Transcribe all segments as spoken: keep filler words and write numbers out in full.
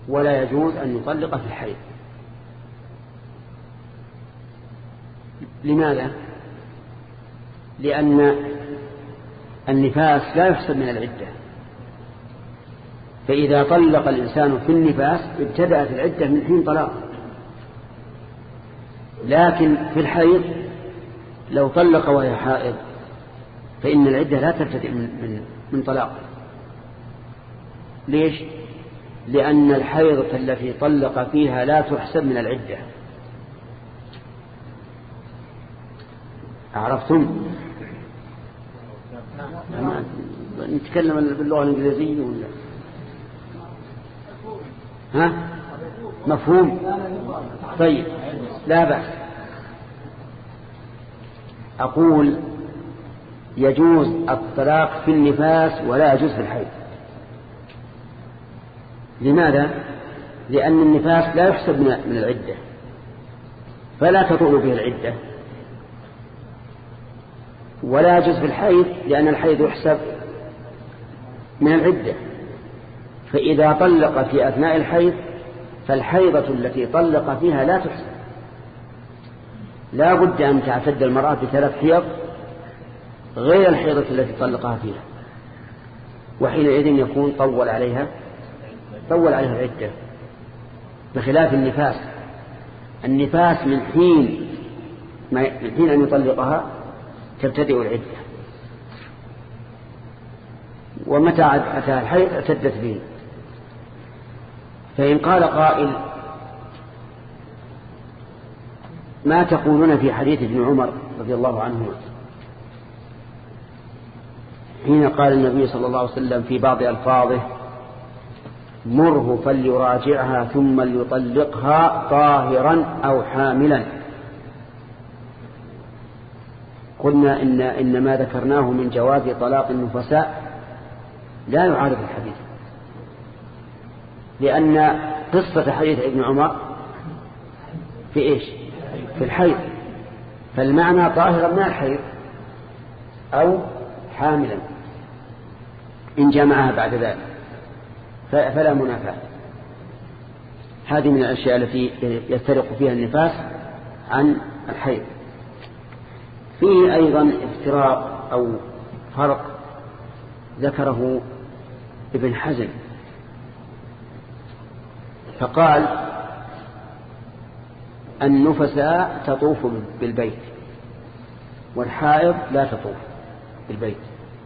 ولا يجوز أن يطلق في الحيض. لماذا؟ لأن النفاس لا يحسب من العدة، فإذا طلق الإنسان في النفاس ابتدأت العدة من حين طلاق. لكن في الحيض لو طلق وهي حائض فإن العدة لا تبتدئ من, من, من طلاق. ليش؟ لأن الحيضة التي طلق فيها لا تحسب من العدة. عرفتم؟ نتكلم باللغة الإنجليزية ولا ها؟ مفهوم؟ طيب لا بأس. أقول يجوز الطلاق في النفاس ولا يجوز في الحيض. لماذا؟ لأن النفاس لا يحسب من العدة فلا تطول به العدة، ولا يجوز في الحيض لأن الحيض يحسب من العدة. فإذا طلق في أثناء الحيض فالحيضة التي طلق فيها لا تحسب، لا بد أن تعتد المرأة بثلاث حيض غير الحيضة التي طلقها فيها، وحينئذ يكون طول عليها طول عليها العدة، بخلاف النفاس. النفاس من حين من حين أن يطلقها تبتدئ العدة، ومتى أتى الحيض اعتدت به. فإن قال قائل ما تقولون في حديث ابن عمر رضي الله عنه حين قال النبي صلى الله عليه وسلم في بعض ألفاظه مره فليراجعها ثم ليطلقها طاهرا أو حاملا؟ قلنا إن, إن ما ذكرناه من جواز طلاق النفساء لا يعارض الحديث، لأن قصة حديث ابن عمر في إيش؟ في الحيض، فالمعنى طاهرا من الحيض أو حاملا إن جمعها بعد ذلك فلا منافاة. هذه من الأشياء التي يفترق فيها النفاس عن الحيض. فيه أيضا افتراق أو فرق ذكره ابن حزم، فقال النفساء تطوف بالبيت والحائض لا تطوف بالبيت.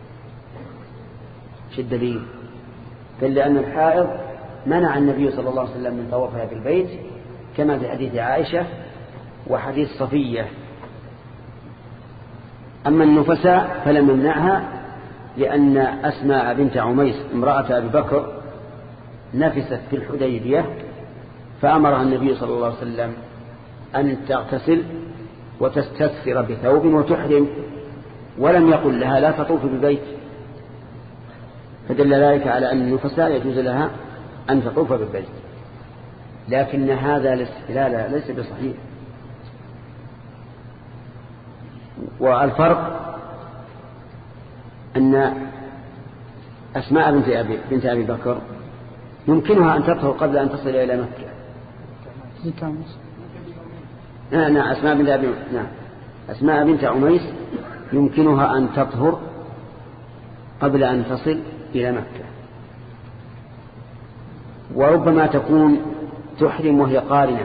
شو الدليل؟ قال لأن الحائض منع النبي صلى الله عليه وسلم من طوافها بالبيت كما في حديث عائشة وحديث صفية. أما النفساء فلم يمنعها لأن أسماء بنت عميس امرأة أبي بكر نفست في الحديبية فأمرها النبي صلى الله عليه وسلم أن تغتسل وتستثر بثوب وتحرم، ولم يقل لها لا تطوف بالبيت، فدل ذلك على أن النفساء يجوز لها أن تطوف بالبيت. لكن هذا الاستدلال ليس بصحيح. والفرق أن أسماء بنت أبي, بنت أبي بكر يمكنها أن تطهر قبل أن تصل إلى مكة. نعم نعم أسماء بنت أبي نعم أسماء بنت عميس يمكنها أن تطهر قبل أن تصل إلى مكة، وربما تكون تحرم وهي قارنة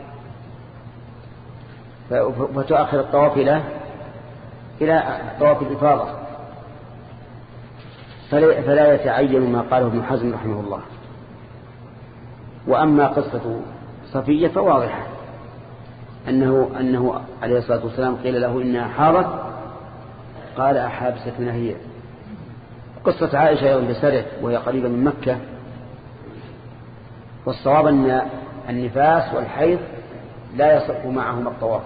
فتؤخر الطواف إلى إلى طواف الإفاضة، فلا يتعين ما قاله ابن حزم رحمه الله. وأما قصة صفية فواضحة أنه, أنه عليه الصلاة والسلام قيل له إنها حاضت قال أحابستنا هي. قصة عائشة يوم بسرت وهي قريبة من مكة، والصواب أن النفاس والحيض لا يصح معهما الطواف.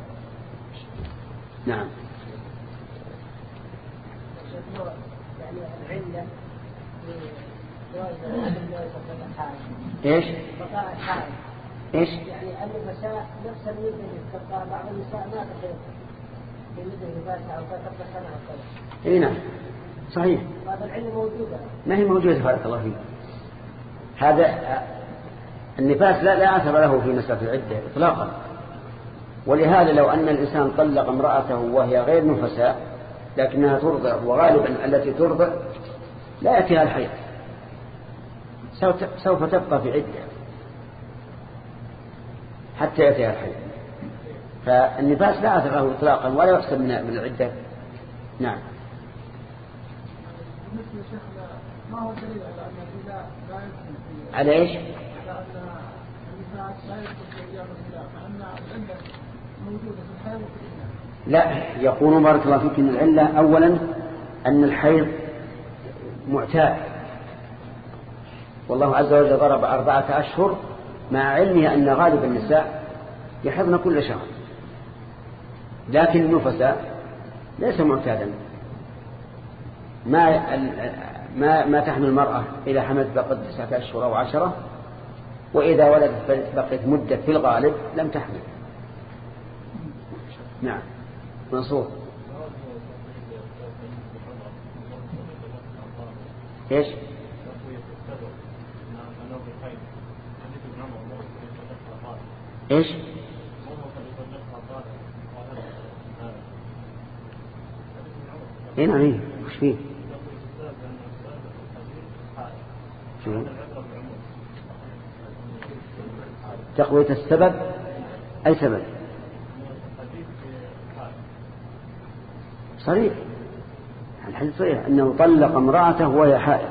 نعم. ايش ايش يعني النساء نفس المدة تبقى بعض النساء ما تحيض في مدة نفاسها او تبقى سنة او كذا. اي نعم صحيح. هذا العلم موجودة ما هي موجودة بارك الله فيك. هذا النفاس لا لا أثر له في مسألة العدة إطلاقا. ولهذا لو أن الإنسان طلق امرأته وهي غير نفساء لكنها ترضع، وغالبا التي ترضع لا يأتيها الحيض، سوف تبقى في عدة حتى يأتيها الحيض. فالنفاس لا أثر له إطلاقا ولا يحسب من العدة. نعم. ما هو الدليل على أن الإله لا يدخل في على إيش؟ على أن النفاس لا يدخل في أيام الإله، فأن العلة موجودة في الحيض وفي الإله. لا، يقولون بارك الله فيك إن العلة أولا أن الحيض معتاد، والله عز وجل ضرب أربعة أشهر مع علمه أن غالب النساء يحضن كل شهر، لكن النفساء ليس معتادا. ما ما ما تحمل المرأة إذا حملت بقت تسعة أشهر أو عشرة، وإذا ولدت بقت مدة في الغالب لم تحمل. نعم. منصور. ايش؟ ايش؟ ايه نعم ايه وش فيه؟ شو؟ تقوية السبب. اي سبب؟ صريح، الحديث صريح انه طلق امرأته وهي حائض،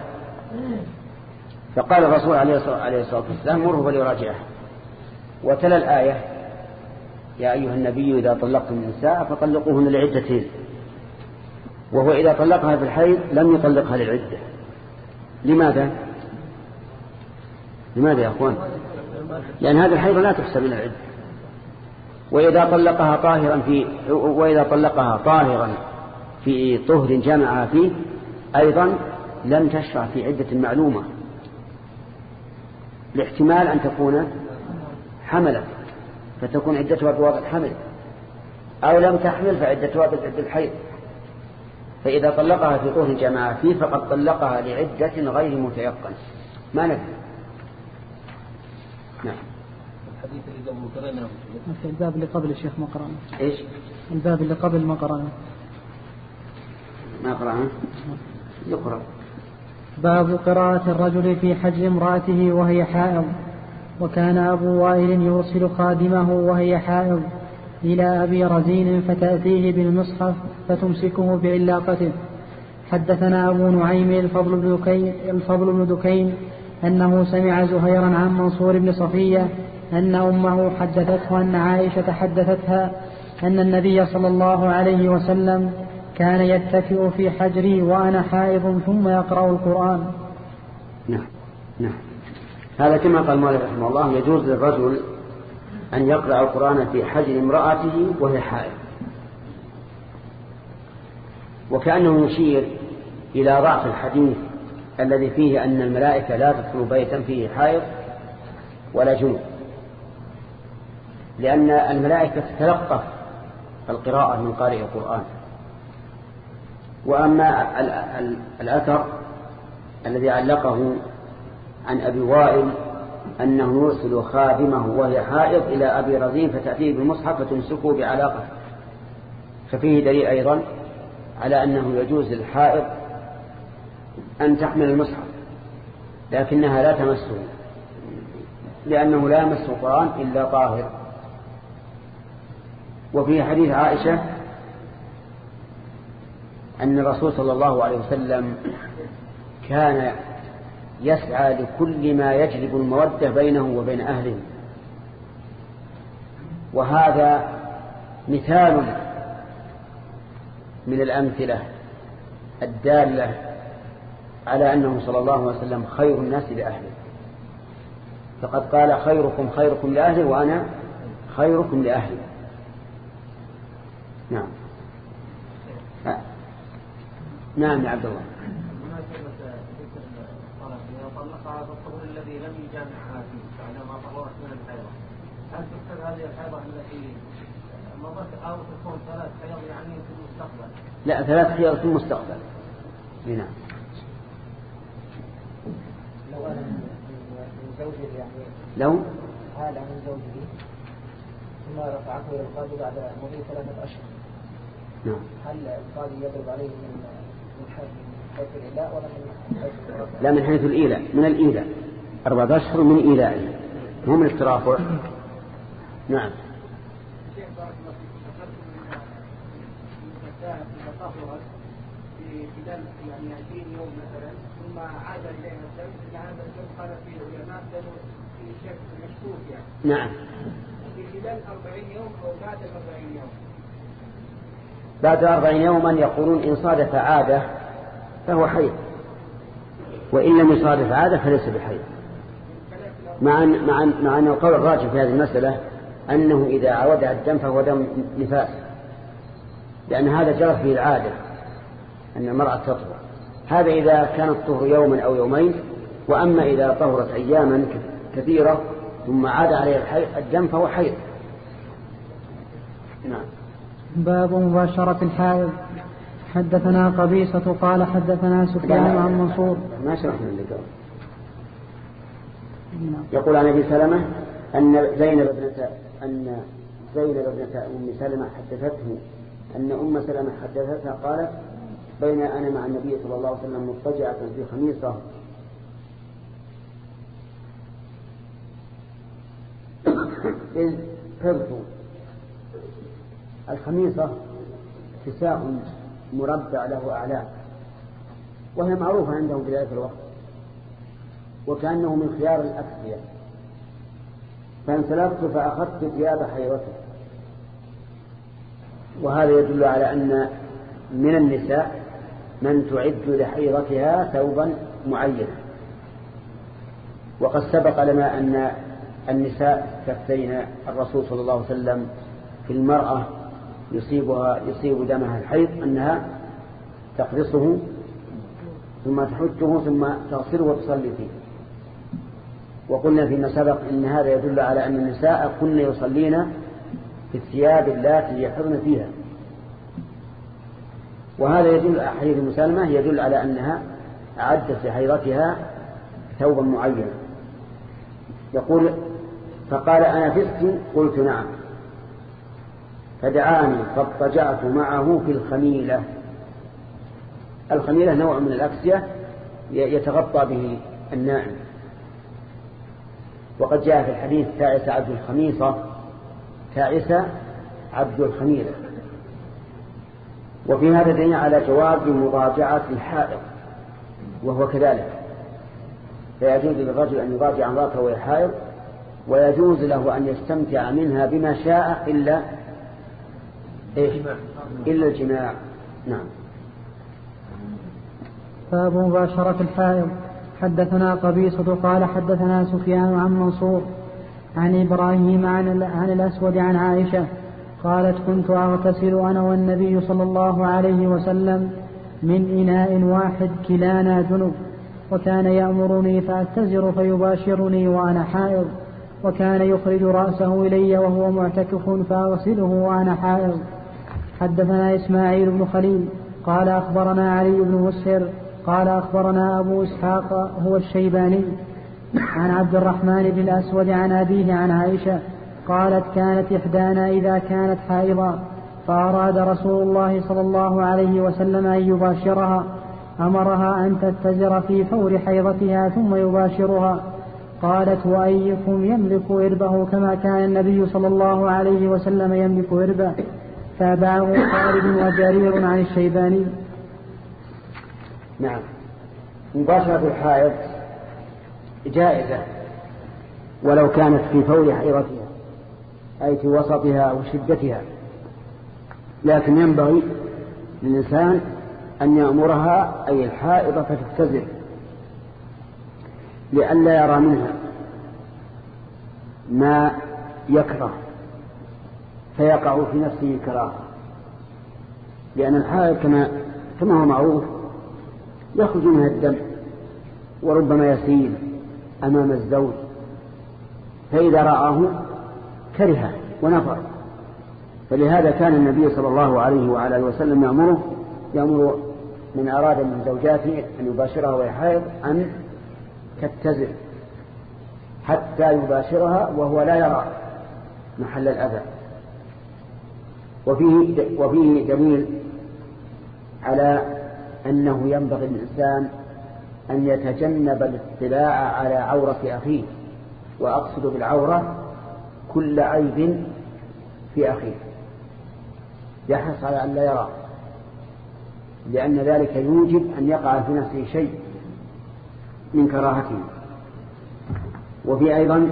فقال الرسول عليه الصلاة والسلام مره فليراجعها، وتلا الآية يا أيها النبي إذا طلقتم النساء فطلقوهن لعدتهن، وهو إذا طلقها في الحيض لم يطلقها للعدة. لماذا؟ لماذا يا أخوان؟ لأن هذا الحيض لا تحسب من العدة. وإذا طلقها طاهرا في وإذا طلقها طاهرا في طهر جمعها فيه أيضا لم تشرع في عدة معلومة، لاحتمال أن تكون حملت فتكون عدتها بوضع الحمل، أو لم تحمل فعدتها بالحيض. فإذا طلقها في طهر جمعها فيه فقد طلقها لعدة غير متيقن. ما ندري. نعم. الحديث اللي قبل قرأناه في الباب اللي قبل الشيخ ما قرأنا. إيش؟ الباب اللي قبل ما قرأنا. ما قرأنا؟ يقرأ. باب قراءة الرجل في حجر امرأته وهي حائض. وكان أبو وائل يرسل خادمه وهي حائض إلى أبي رزين فتأتيه بالمصحف فتمسكه بعلاقته. حدثنا أبو نعيم الفضل بن دكين, الفضل بن دكين أنه سمع زهيرا عن منصور بن صفية أن أمه حدثته أن عائشة حدثتها أن النبي صلى الله عليه وسلم كان يتكئ في حجري وأنا حائض ثم يقرأ القرآن. نعم نعم. هذا كما قال المؤلف رحمه الله يجوز للرجل أن يقرأ القرآن في حجر امرأته وهي حائض، وكأنه يشير إلى ضعف الحديث الذي فيه أن الملائكة لا تدخل بيتا فيه حائض ولا جنوب، لأن الملائكة تتلقف القراءة من قارئ القرآن. وأما الأثر الذي علقه عن أبي وائل أنه يرسل خادمه وهي حائض إلى أبي رزين فتأتيه بالمصحف فتمسكه بعلاقة، ففيه دليل أيضا على أنه يجوز للحائض أن تحمل المصحف لكنها لا تمسه، لأنه لا يمس القرآن إلا طاهر. وفي حديث عائشة أن الرسول صلى الله عليه وسلم كان يسعى لكل ما يجلب المودة بينه وبين أهله، وهذا مثال من الأمثلة الدالة على أنه صلى الله عليه وسلم خير الناس لأهله، فقد قال خيركم خيركم لأهله وأنا خيركم لأهلي. نعم. آه. نعم يا عبد الله. طلقها بالطهور الذي لم يجامعها فيه بعدما طهرت من الحيضة، هل تحسب هذه الحيضة التي مضت أو تكون ثلاث حيض يعني في المستقبل؟ لا، ثلاث حيض في المستقبل. نعم. لو أن زوجه يعني لو حال من زوجه ثم رفعته إلى القاضي بعد مضي ثلاثة أشهر. نعم. هل القاضي يضرب عليه من من حيث الإيلاء ولا من حيث الرفع؟ لا، من حيث الإيلاء، من الإيلاء أربعة أشهر من إيلائه، مو من الترافع. نعم. شيخ بارك الله فيكم، ذكرتم ان الزائر اذا طهرت في خلال يعني عشرين يوم مثلا ثم عاد اليها الدم، ان هذا الدم قال فيه العلماء دم في شك مشكوك يعني. نعم. في خلال أربعين يوم او بعد أربعين يوم. بعد أربعين يوما يقولون إن صادف عادة فهو حيض، وإن لم يصادف عادة فليس بحيض. مع أن مع أن مع أن القول الراجح في هذه المسألة أنه إذا عودها الدم فهو دم نفاس، لأن هذا جرت به العادة أن المرأة تطهر. هذا إذا كان الطهر يوما أو يومين، وأما إذا طهرت أياما كثيرة ثم عاد عليها الدم فهو حيض. نعم. باب مباشرة الحائض. حدثنا قبيصة قال حدثنا سفيان عن منصور. ما شرحنا اللي قبل. يقول عن أبي سلمة أن زينب ابنة أن زينب ابنة أم سلمة حدثته أن أم سلمة حدثتها قالت بين أنا مع النبي صلى الله عليه وسلم مضطجعة في خميصة إذ حرت. الخميصة كساء مربع له أعلام، وهي معروفة عندهم في ذلك الوقت، وكأنه من خيار الأكسية. فانسلبت فأخذت ثياب حيرته. وهذا يدل على أن من النساء من تعد لحيرتها ثوبا معينا. وقد سبق لنا أن النساء تفتين الرسول صلى الله عليه وسلم في المرأة يصيبها يصيب دمها الحيض أنها تقرصه ثم تحجه ثم تغسله وتصلي فيه. وقلنا فيما سبق إن هذا يدل على أن النساء كن يصلين في الثياب التي يحرن فيها. وهذا يدل على حديث مسلمة يدل على أنها أعدت لحيضتها ثوبا معينا. يقول فقال أنا فزت؟ قلت نعم. فدعاني فاضطجعت معه في الخميلة. الخميلة نوع من الأكسية يتغطى به النائم. وقد جاء في الحديث تعس عبد الخميصة، تعس عبد الخميلة. وفي هذا دليل على جواز مضاجعة الحائض وهو كذلك، فيجوز للرجل أن يضاجع امرأته وهي حائض، ويجوز له أن يستمتع منها بما شاء إلا إيه؟ إلا الجماع. نعم. باب مباشرة الحائض. حدثنا قبيصة قال حدثنا سفيان عن منصور عن إبراهيم عن الأسود عن عائشة قالت كنت أغتسل أنا والنبي صلى الله عليه وسلم من إناء واحد كلانا جنب، وكان يأمرني فأتزر فيباشرني وأنا حائض، وكان يخرج رأسه إلي وهو معتكف فأغسله وأنا حائض. حدثنا إسماعيل بن خليل قال أخبرنا علي بن مسهر قال أخبرنا أبو إسحاق هو الشيباني عن عبد الرحمن بن الأسود عن أبيه عن عائشة قالت كانت إحدانا إذا كانت حائضا فأراد رسول الله صلى الله عليه وسلم أن يباشرها أمرها أن تتزر في فور حيضتها ثم يباشرها. قالت وأيكم يملك إربه كما كان النبي صلى الله عليه وسلم يملك إربه. تابعه خالد وجرير عن الشيباني. نعم. مباشرة الحائض جائزة ولو كانت في فور حيضتها أي في وسطها وشدتها، لكن ينبغي للإنسان أن يأمرها أي الحائضة فتتزر لئلا يرى منها ما يكره فيقع في نفسه كراهة، لأن الحائض كما كما هو معروف يخرج منها الدم وربما يسيل أمام الزوج، فإذا رآه كره ونفر. فلهذا كان النبي صلى الله عليه وعلى آله وسلم يأمره يأمر من أراد من زوجاته أن يباشرها وهي حائض أن تتزر حتى يباشرها وهو لا يرى محل الأذى. وفيه, وفيه دليل على أنه ينبغي الإنسان أن يتجنب الاطلاع على عورة أخيه، وأقصد بالعورة كل عيب في أخيه، يحرص على أن لا يرى، لأن ذلك يوجب أن يقع في نفسه شيء من كراهته. وفي أيضا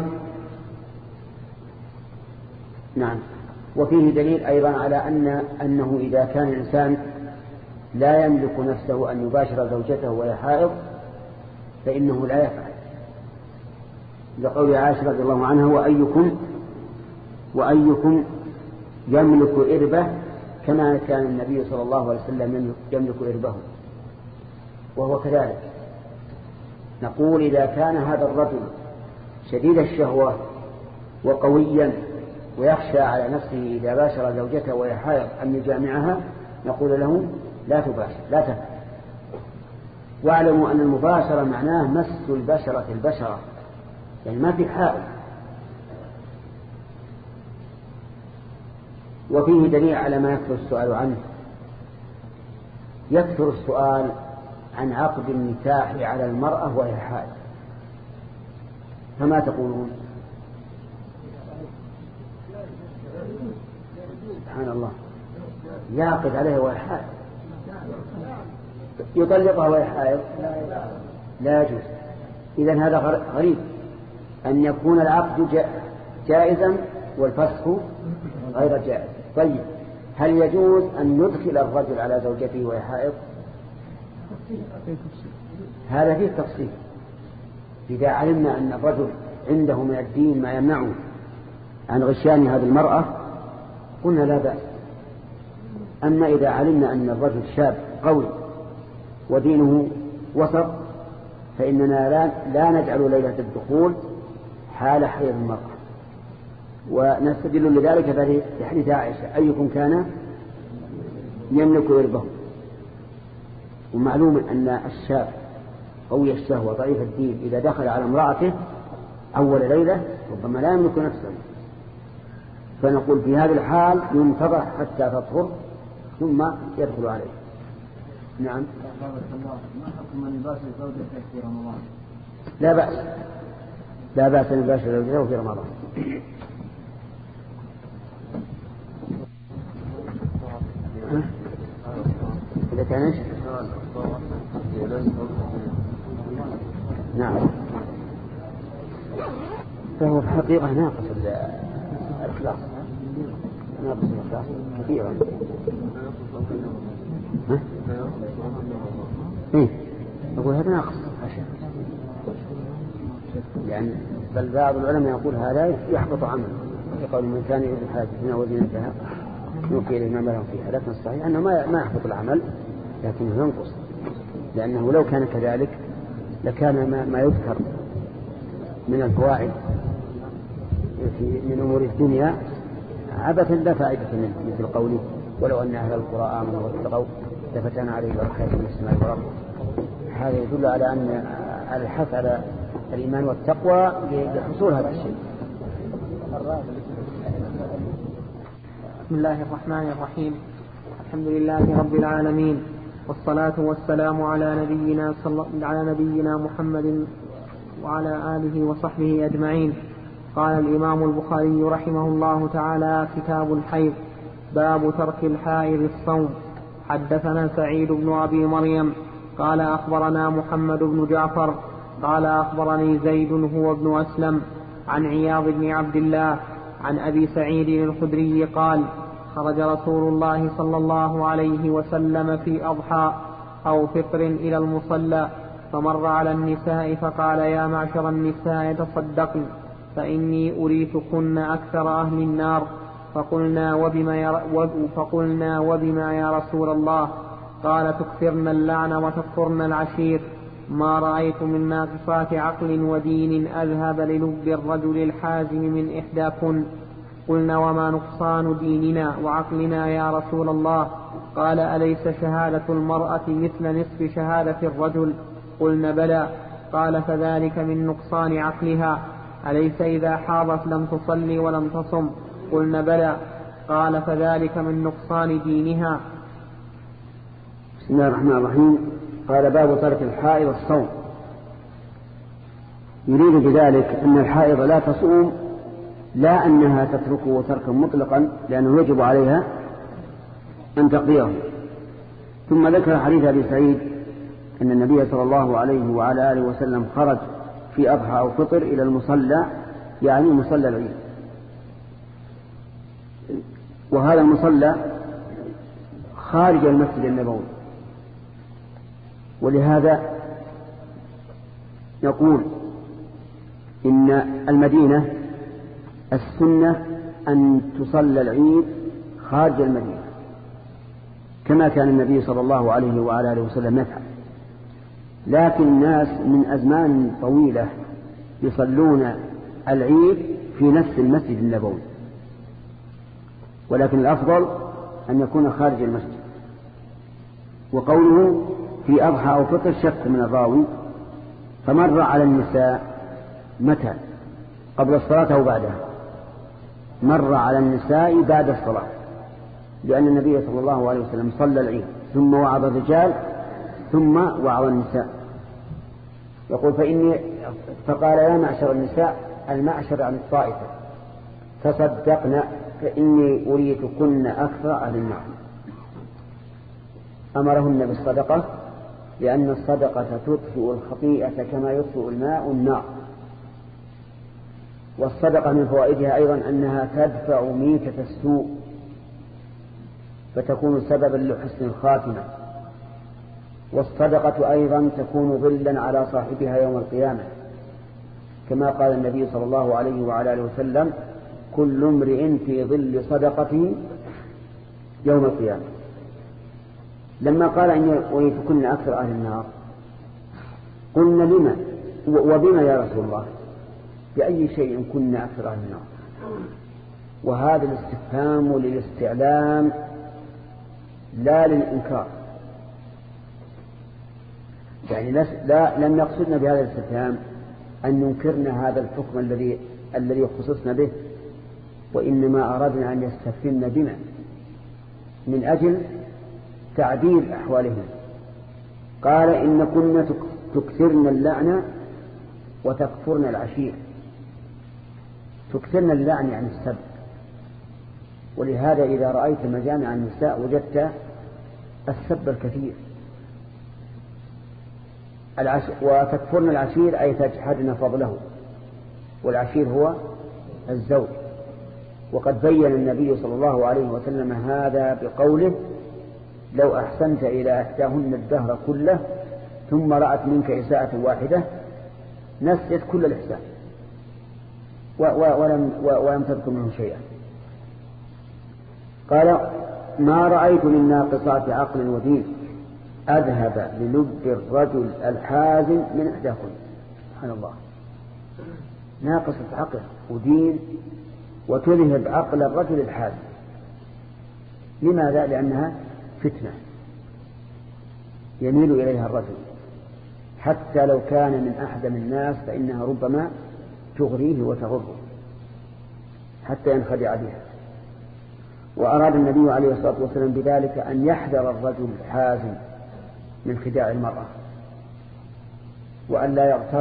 نعم وفيه دليل أيضا على أن أنه إذا كان الإنسان لا يملك نفسه أن يباشر زوجته وهي حائض فإنه لا يفعل، لقول عائشة رضي الله عنها: وأيكم وأيكم يملك إربه كما كان النبي صلى الله عليه وسلم يملك إربه. وهو كذلك. نقول إذا كان هذا الرجل شديد الشهوة وقويا ويخشى على نفسه إذا باشر زوجته وهي حائض أن يجامعها، نقول له: لا تباشر، لا تفعل. واعلموا أن المباشرة معناه مس البشرة البشرة، يعني ما في حائل. وفيه دليل على ما يكثر السؤال عنه. يكثر السؤال عن عقد النكاح على المرأة وهي حائل، فما تقولون؟ سبحان الله، يعقد عليها وهي حائل، يطلقها وهي حائل، لا يجوز. إذن هذا غريب أن يكون العقد جائزا والفسخ غير جائز. طيب، هل يجوز أن يدخل الرجل على زوجته وهي حائض؟ هذا فيه تفصيل. إذا علمنا أن الرجل عنده من الدين ما يمنعه عن غشيان هذه المرأة قلنا لا بأس. أما إذا علمنا أن الرجل شاب قوي ودينه وسط فإننا لا, لا نجعل ليلة الدخول حال حيض المرأة. ونستدل لذلك بحديث عائشة: أيكم كان يملك إربه. ومعلوم أن الشاب قوي الشهوة ضعيف الدين إذا دخل على امرأته أول ليلة ربما لا يملك نفسه، فنقول في هذه الحال ينتظر حتى تطهر ثم يدخل عليه. نعم. ما حكم من يباشر زوجته في رمضان؟ لا بأس، لا بأس أن يباشر زوجته في رمضان. إذا كان إيش؟ نعم، فهو في الحقيقة ناقص الإخلاص، ناقص الإخلاص كثيرا. ها؟ إيه؟ أقول هذا ناقص عشان يعني بل بعض العلماء يقول هذا يحبط عمله، يقول من كان يريد الحاجة هنا وزينتها نوفي إليه ما لهم فيها. لكن الصحيح أنه ما يحبط العمل لكنه ينقص، لأنه لو كان كذلك لكان ما, ما يذكر من الفوائد في من أمور الدنيا عبثا لا فائدة منه، مثل قوله: ولو أن أهل القرى آمنوا واتقوا لفتحنا عليهم بركات من السماء والأرض. هذا يدل على أن على الحث على الإيمان والتقوى لحصول هذا الشيء. بسم الله الرحمن الرحيم. الحمد لله رب العالمين، والصلاة والسلام على نبينا صل... على نبينا محمد وعلى آله وصحبه أجمعين. قال الإمام البخاري رحمه الله تعالى: كتاب الحيض، باب ترك الحائض الصوم. حدثنا سعيد بن أبي مريم قال أخبرنا محمد بن جعفر قال أخبرني زيد هو ابن أسلم عن عياض بن عبد الله عن أبي سعيد الخدري قال: خرج رسول الله صلى الله عليه وسلم في أضحى أو فطر إلى المصلى، فمر على النساء فقال: يا معشر النساء تصدقن فإني أريتكن أكثر أهل النار. فقلنا وبما يا, فقلنا وبما يا رسول الله؟ قال: تكثرن اللعن وتكفرن العشير. ما رأيت من ناقصات عقل ودين أذهب للب الرجل الحازم من إحداكن. قلنا: وما نقصان ديننا وعقلنا يا رسول الله؟ قال: أليس شهادة المرأة مثل نصف شهادة الرجل؟ قلنا: بلى. قال: فذلك من نقصان عقلها. أليس إذا حاضت لم تصلي ولم تصم؟ قلنا بلى. قال فذلك من نقصان دينها. بسم الله الرحمن الرحيم. قال باب ترك الحائض الصوم. يريد بذلك أن الحائض لا تصوم، لا أنها تتركه تركا مطلقا لأنه يجب عليها أن تقضيه. ثم ذكر حديث أبي سعيد أن النبي صلى الله عليه وعلى آله وسلم خرج في أضحى أو فطر إلى المصلى، يعني مصلى العيد، وهذا المصلى خارج المسجد النبوي. ولهذا نقول إن المدينة السنة أن تصلى العيد خارج المدينة كما كان النبي صلى الله عليه وعلى آله وسلم يفعل. لكن الناس من أزمان طويلة يصلون العيد في نفس المسجد النبوي، ولكن الأفضل أن يكون خارج المسجد. وقوله في أضحى أو فطر شك من الراوي، فمر على النساء متى؟ قبل الصلاة أو بعدها؟ مر على النساء بعد الصلاة، لأن النبي صلى الله عليه وسلم صلى العيد ثم وعظ الرجال ثم وعظ النساء. يقول فإني فقال يا معشر النساء، المعشر عن الطائفة، تصدقن فإني أريتكن أكثر أهل النار. أمرهن بالصدقة لأن الصدقة تطفئ الخطيئة كما يطفئ الماء النار. والصدقة من فوائدها أيضا أنها تدفع ميتة السوء فتكون سببا لحسن الخاتمة. والصدقة أيضا تكون ظلا على صاحبها يوم القيامة، كما قال النبي صلى الله عليه وعلى آله وسلم كل امرئ في ظل صدقته يوم القيامة. لما قال إن أريتكن أكثر أهل النار قلنا لما وبما يا رسول الله؟ بأي شيء كنا أكثر أهل النار؟ وهذا الاستفهام للاستعلام لا للإنكار، يعني لا لم يقصدنا بهذا الاستفهام أن ننكرنا هذا الحكم الذي الذي خصصنا به، وإنما أردنا أن يستفهمنا بنا من أجل تعديل أحوالهم. قال إن كنا تكثرن اللعنة وتكفرن العشير. تكثرن اللعن عن السب، ولهذا إذا رأيت مجامع النساء وجدت السب الكثير. العش... وتكفرن العشير أي تجحدن فضله، والعشير هو الزوج. وقد بين النبي صلى الله عليه وسلم هذا بقوله لو أحسنت إلى إحداهن الدهر كله ثم رأت منك إساءة واحدة نسيت كل الإحسان و... و... ولم... و... ولم تذكر منه شيئا. قال ما رأيت من ناقصات عقل ودين أذهب للب الرجل الحازم من إحداكم. سبحان الله، ناقصة عقل ودين وتذهب عقل الرجل الحازم. لماذا؟ لأنها فتنة يميل إليها الرجل، حتى لو كان من أحدم الناس فإنها ربما تغريه وتغره حتى ينخدع بها. وأراد النبي عليه الصلاة والسلام بذلك أن يحذر الرجل الحازم من خداع المرأة وأن لا يغتر.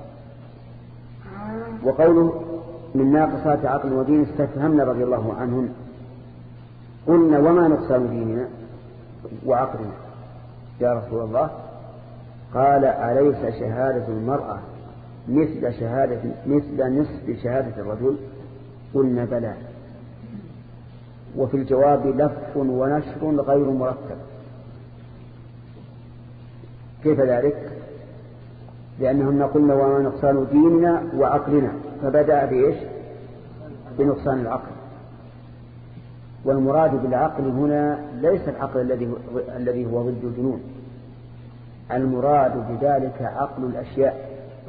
وقوله من ناقصات عقل ودين استفهمنا رضي الله عنهم. قلنا وما نقصان ديننا وعقلنا يا رسول الله؟ قال أليس شهادة المرأة مثل شهادة مثل نصف شهادة الرجل؟ قلنا بلى. وفي الجواب لف ونشر غير مرتب. كيف ذلك؟ لأنهن قلنا وما نقصان ديننا وعقلنا، فبدأ بإيش؟ بنقصان العقل. والمراد بالعقل هنا ليس العقل الذي الذي هو ضد الجنون، المراد بذلك عقل الأشياء،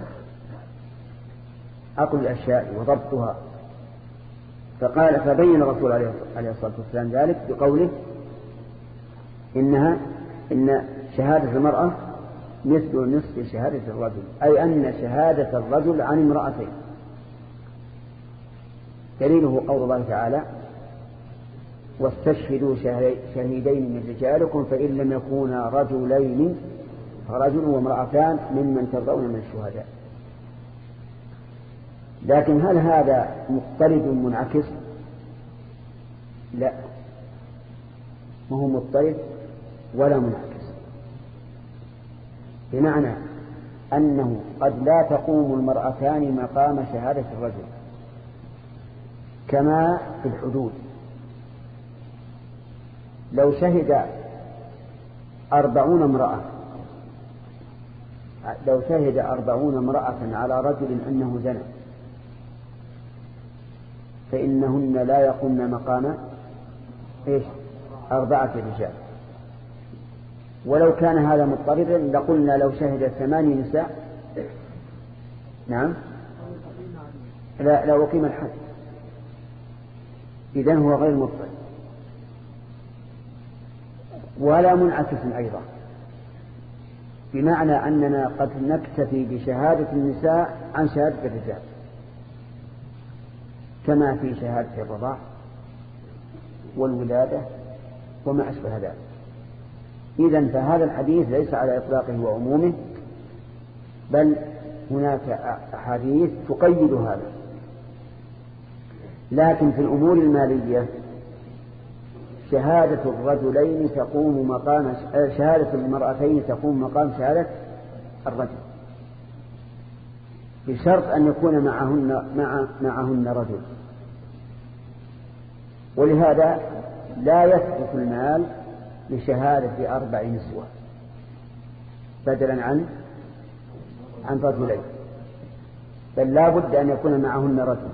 عقل الأشياء وضبطها. فقال فبين الرسول عليه الصلاة والسلام ذلك بقوله إنها إن شهادة المرأة مثل نصف شهادة الرجل، أي أن شهادة الرجل عن امرأتين دليله قول الله تعالى واستشهدوا شهيدين من رجالكم فإن لم يكونا رجلين فرجل وامرأتان ممن ترضون من الشهداء. لكن هل هذا مضطرد منعكس؟ لا، ما هو مضطرد ولا منعكس، بمعنى أنه قد لا تقوم المرأتان مقام شهادة الرجل كما في الحدود. لو شهد أربعون امرأة لو شهد أربعون امرأة على رجل أنه زنى فإنهن لا يقومن مقام إيش؟ أربعة رجال. ولو كان هذا مضطردا لقلنا لو شهد ثماني نساء نعم لا لا أقيم الحد، إذن هو غير مضطرد ولا منعكس أيضا، بمعنى أننا قد نكتفي بشهادة النساء عن شهادة الرجال كما في شهادة الرضاع والولادة وما أشبه ذلك. إذن فهذا الحديث ليس على إطلاقه وعمومه، بل هناك أحاديث تقيد هذا. لكن في الأمور المالية شهادة الرجلين تقوم مقام شهادة المرأتين تقوم مقام شهادة الرجل، بشرط أن يكون معهن مع معهن رجل. ولهذا لا يثبت المال لشهادة أربع نسوة بدلا عن عن رجلين، بل لا بد أن يكون معهن رجل.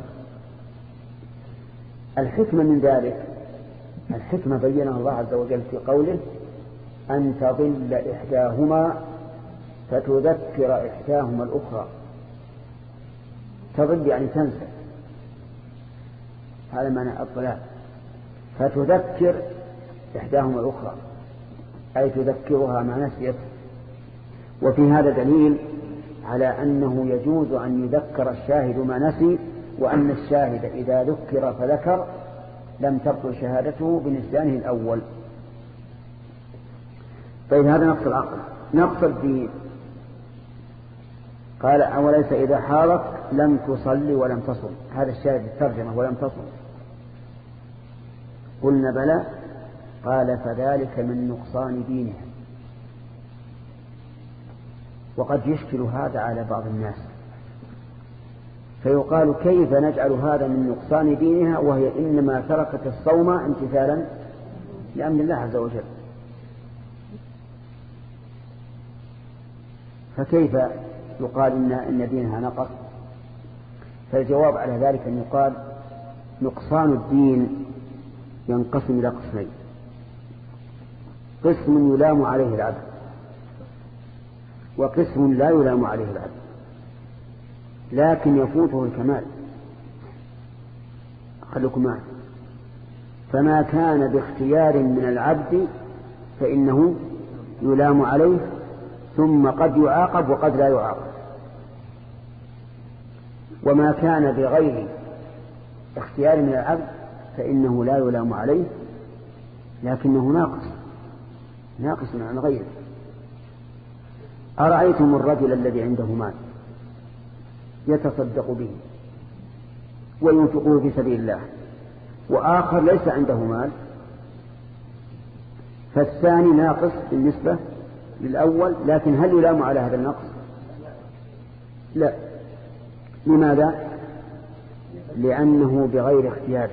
الحكمة من ذلك الحكمة بينها الله عز وجل في قوله أن تضل إحداهما فتذكر إحداهما الأخرى. تضل يعني تنسى، هذا معنى الضلال. فتذكر إحداهما الأخرى أي تذكرها ما نسيت. وفي هذا دليل على أنه يجوز أن يذكر الشاهد ما نسي، وأن الشاهد إذا ذكر فذكر لم تبطل شهادته بنسيانه الأول. طيب هذا نقص العقل. نقص الدين قال أوليس إذا حاضت لم تصلي ولم تصم، هذا الشاهد الترجمة ولم تصم. قلنا بلى، قال فذلك من نقصان دينها. وقد يشكل هذا على بعض الناس فيقال كيف نجعل هذا من نقصان دينها وهي إنما تركت الصوم امتثالا لأمر الله عز وجل، فكيف يقال إن, إن دينها نقص؟ فالجواب على ذلك أن يقال نقصان الدين ينقسم إلى قسمين: قسم يلام عليه العبد وقسم لا يلام عليه العبد لكن يفوته الكمال. خلكم معي. فما كان باختيار من العبد فإنه يلام عليه ثم قد يعاقب وقد لا يعاقب، وما كان بغير اختيار من العبد فإنه لا يلام عليه لكنه ناقص ناقص عن غيره. أرأيتم الرجل الذي عنده مال يتصدق به وينفقه في سبيل الله، وآخر ليس عنده مال، فالثاني ناقص بالنسبة للأول، لكن هل يلام على هذا النقص؟ لا. لماذا؟ لأنه بغير اختياره.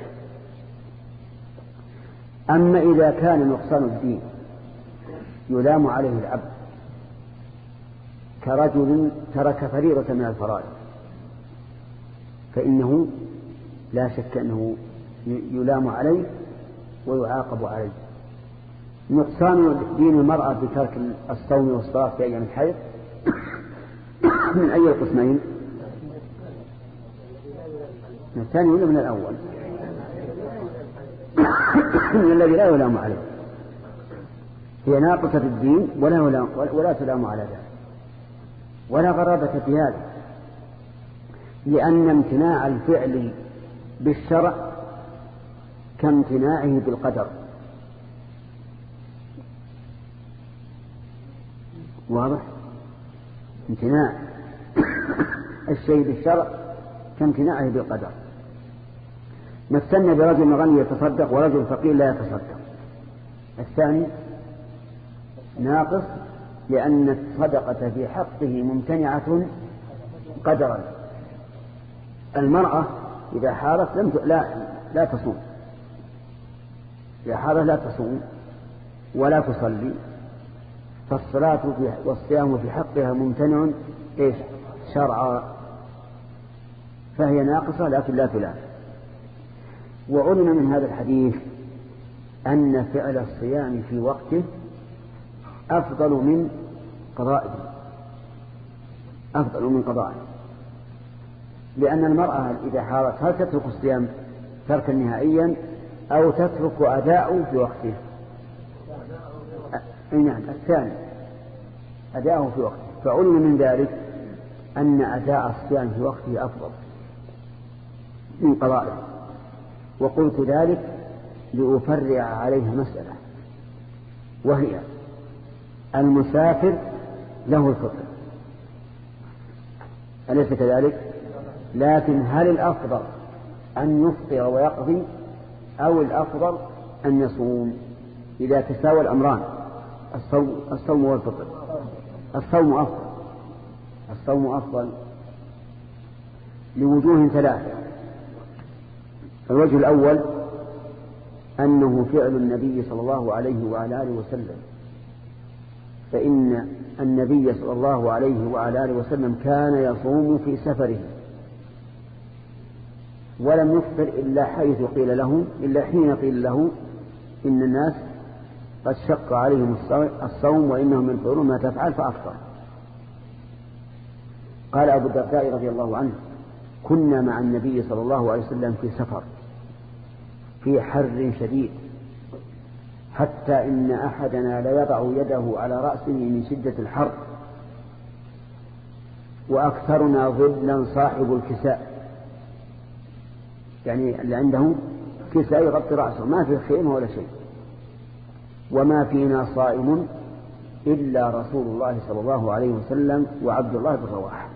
أما إذا كان نقصان الدين يلام عليه العبد كرجل ترك فريضة من الفرائض فإنه لا شك أنه يلام عليه ويعاقب عليه. نقصان دين المرأة بترك الصوم والصلاة في أيام الحيض من أي القسمين؟ من الثاني ولا من الأول؟ من الذي لا يلام عليه. هي ناقصة الدين ولا, ولا تلام على ذلك ولا غرابة في هذا، لأن امتناع الفعل بالشرع كامتناعه بالقدر. واضح؟ امتناع الشيء بالشرع كامتناعه بالقدر. مثلنا برجل غني يتصدق ورجل فقير لا يتصدق. الثاني ناقص لأن الصدقة في حقه ممتنعة قدرا. المرأة إذا حارت لم لا لا تصوم، إذا حارت لا تصوم ولا تصلي، فالصلاة والصيام في حقها ممتنع إيش شرعا، فهي ناقصة لكن لا تلام. وعلم من هذا الحديث أن فعل الصيام في وقته أفضل من قضائه، أفضل من قضائه، لأن المرأة إذا حارت هل تترك الصيام تركا نهائيا أو تترك أداءه في وقته؟ نعم الثاني أداءه في وقته. فعلم من ذلك أن أداء الصيام في وقته أفضل من قضائه. وقلت ذلك لأفرع عليها مسألة، وهي المسافر له الفطر أليس كذلك؟ لكن هل الأفضل أن يفطر ويقضي أو الأفضل أن يصوم؟ إذا تساوى الأمران الصوم, الصوم والفطر الصوم أفضل. الصوم أفضل لوجوه ثلاثة. الوجه الأول أنه فعل النبي صلى الله عليه وعلى آله وسلم، فإن النبي صلى الله عليه وعلى آله وسلم كان يصوم في سفره ولم يفطر إلا حيث قيل له إلا حين قيل له إن الناس قد شق عليهم الصوم وإنهم ينفعون ما تفعل فأفطر. قال أبو الدرداء رضي الله عنه كنا مع النبي صلى الله عليه وسلم في سفر في حر شديد حتى إن أحدنا ليضع يده على رأسه من شدة الحر، وأكثرنا ظلا صاحب الكساء، يعني اللي عنده كساء يغطي رأسه ما في خيمة ولا شيء، وما فينا صائم إلا رسول الله صلى الله عليه وسلم وعبد الله بن رواحة.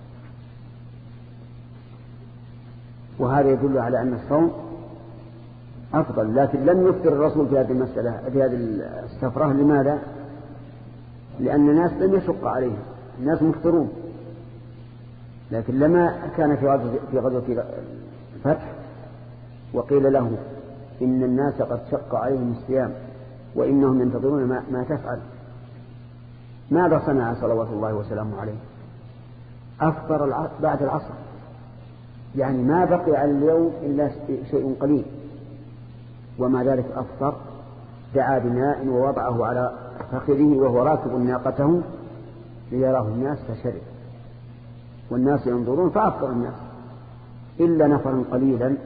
وهذا يدل على أن الصوم أفضل، لكن لم يفطر الرسول في هذه المسألة في هذه السفرة. لماذا؟ لأن الناس لم يشق عليهم، الناس مفطرون. لكن لما كان في غزوة الفتح وقيل له إن الناس قد شق عليهم الصيام وإنهم ينتظرون ما, ما تفعل، ماذا صنع صلوات الله وسلامه عليه؟ أفطر بعد العصر، يعني ما بقي على اليوم إلا شيء قليل، ومع ذلك أفطر، دعا بماء ووضعه على فخذه وهو راكب ناقته ليراه الناس فشرب، والناس ينظرون فأفطر الناس إلا نفرا قليلا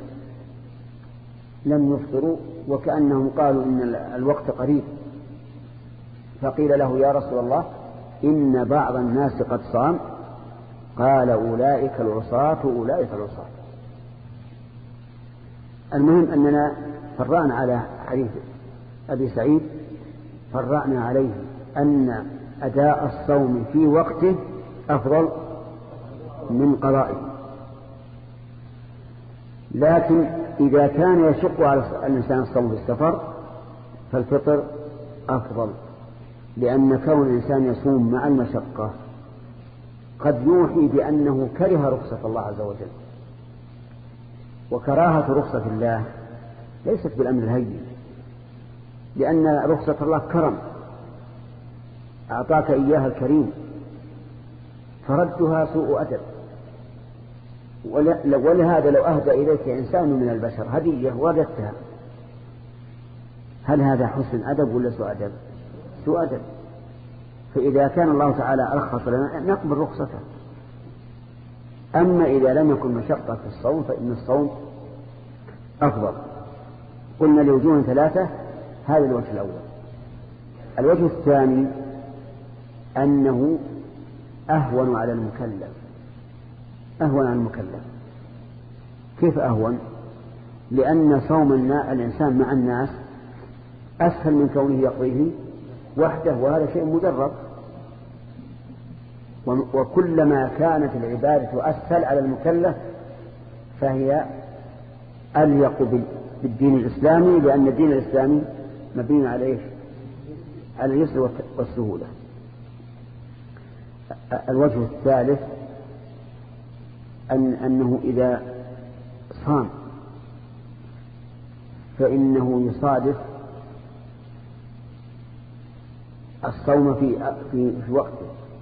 لم يفطروا، وكأنهم قالوا إن الوقت قريب، فقيل له يا رسول الله إن بعض الناس قد صام، قال أولئك العصاة أولئك العصاة. المهم أننا فرعنا على حديث أبي سعيد، فرعنا عليه أن أداء الصوم في وقته أفضل من قضائه، لكن إذا كان يشق على الإنسان الصوم في السفر فالفطر أفضل، لأن كون الإنسان يصوم مع المشقة قد يوحي بأنه كره رخصة الله عز وجل، وكراهة رخصة الله ليست بالأمر الهين، لأن رخصة الله كرم أعطاك إياها الكريم، فردها سوء أدب. ولهذا لو أهدى إليك إنسان من البشر هدية وردتها، هل هذا حسن أدب ولا سوء أدب؟ سوء أدب. فإذا كان الله تعالى أرخص لنا نقبل رخصته. أما إذا لم يكن مشقة في الصوم فإن الصوم أفضل. قلنا لوجوه ثلاثة، هذا الوجه الأول. الوجه الثاني أنه أهون على المكلف، أهون على المكلف. كيف أهون؟ لأن صوم الإنسان مع الناس أسهل من كونه يقضيه وحده، وهذا شيء مجرد. وكلما كانت العبادة أسهل على المكلف فهي أليق بالدين الإسلامي، لأن الدين الإسلامي مبني عليه على اليسر والسهولة. الوجه الثالث أن أنه إذا صام فإنه يصادف الصوم في في في وقته،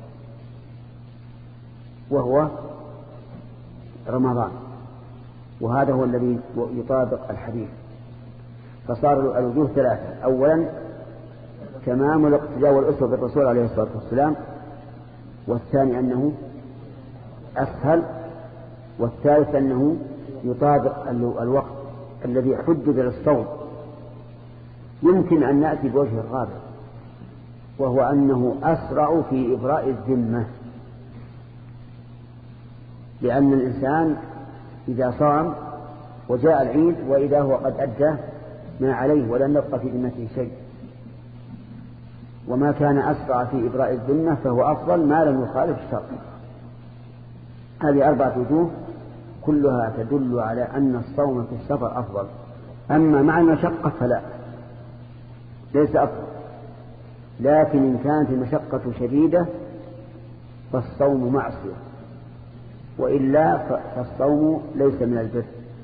وهو رمضان، وهذا هو الذي يطابق الحديث. فصار الوجوه ثلاثة: أولا تمام الاقتداء والأسوة بالرسول عليه الصلاة والسلام، والثاني أنه أسهل، والثالث أنه يطابق الوقت الذي حدد للصوم. يمكن أن نأتي بوجه الرابع، وهو أنه أسرع في إبراء الذمة، لأن الإنسان إذا صام وجاء العيد وإذا هو قد أدى ما عليه ولم يبقى في ذمته شيء، وما كان أسرع في إبراء الذمة فهو أفضل ما لم يخالف الشرع. هذه أربعة وجوه كلها تدل على أن الصوم في السفر أفضل، أما مع المشقة فلا، ليس أفضل. لكن إن كانت المشقة شديدة فالصوم معصية، وإلا فالصوم ليس من البر.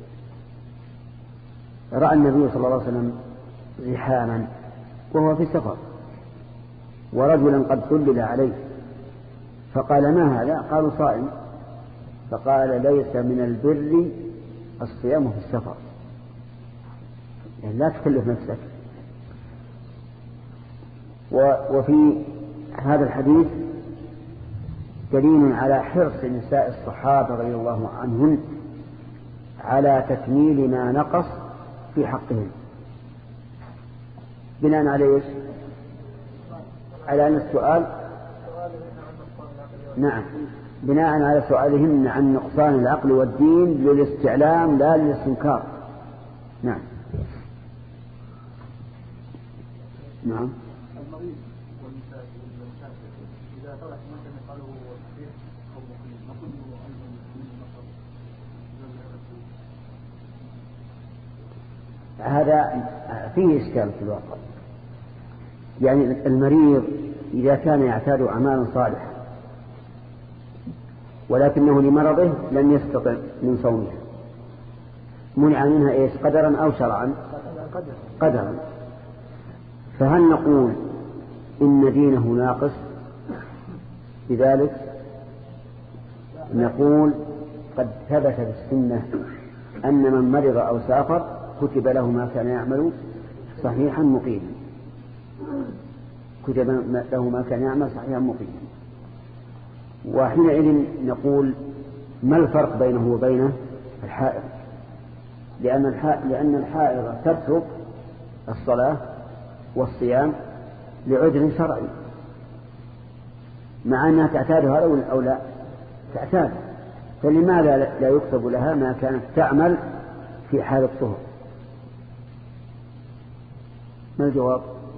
رأى النبي صلى الله عليه وسلم زحاما وهو في سفر، ورجلا قد ظلل عليه، فقال: ما هذا؟ قالوا: صائم. فقال: ليس من البر الصيام في السفر، يعني لا تكلف نفسك. وفي هذا الحديث دليل على حرص نساء الصحابة رضي الله عنهن على تكميل ما نقص في حقهم، بناء على ايش؟ على أن السؤال نعم بناء على سؤالهن عن نقصان العقل والدين للاستعلام لا للاستنكار. نعم نعم المريض والمسافر إذا طلع مثلا قالوا صحيح أو مقيم نقول له أيضا من المطر. هذا فيه إشكال في الواقع. يعني المريض إذا كان يعتاد أعمالا صالحة ولكنه لمرضه لم يستطع من صومها، منع منها إيش؟ قدرا أو شرعا؟ قدرا. فهل نقول إن دينه ناقص بذلك؟ نقول قد ثبت بالسنة أن من مرض أو سافر كتب له ما كان يعمل صحيحا مقيما، كتب له ما كان يعمل صحيحا مقيما. وحينئذ نقول: ما الفرق بينه وبين الحائض؟ لأن الحائض لأن الحائض تترك الصلاة والصيام لعذر شرعي، مع أنها تعتاد هذا أو لا تعتاد، فلماذا لا يكتب لها ما كانت تعمل في حال الطهر؟ ما الجواب؟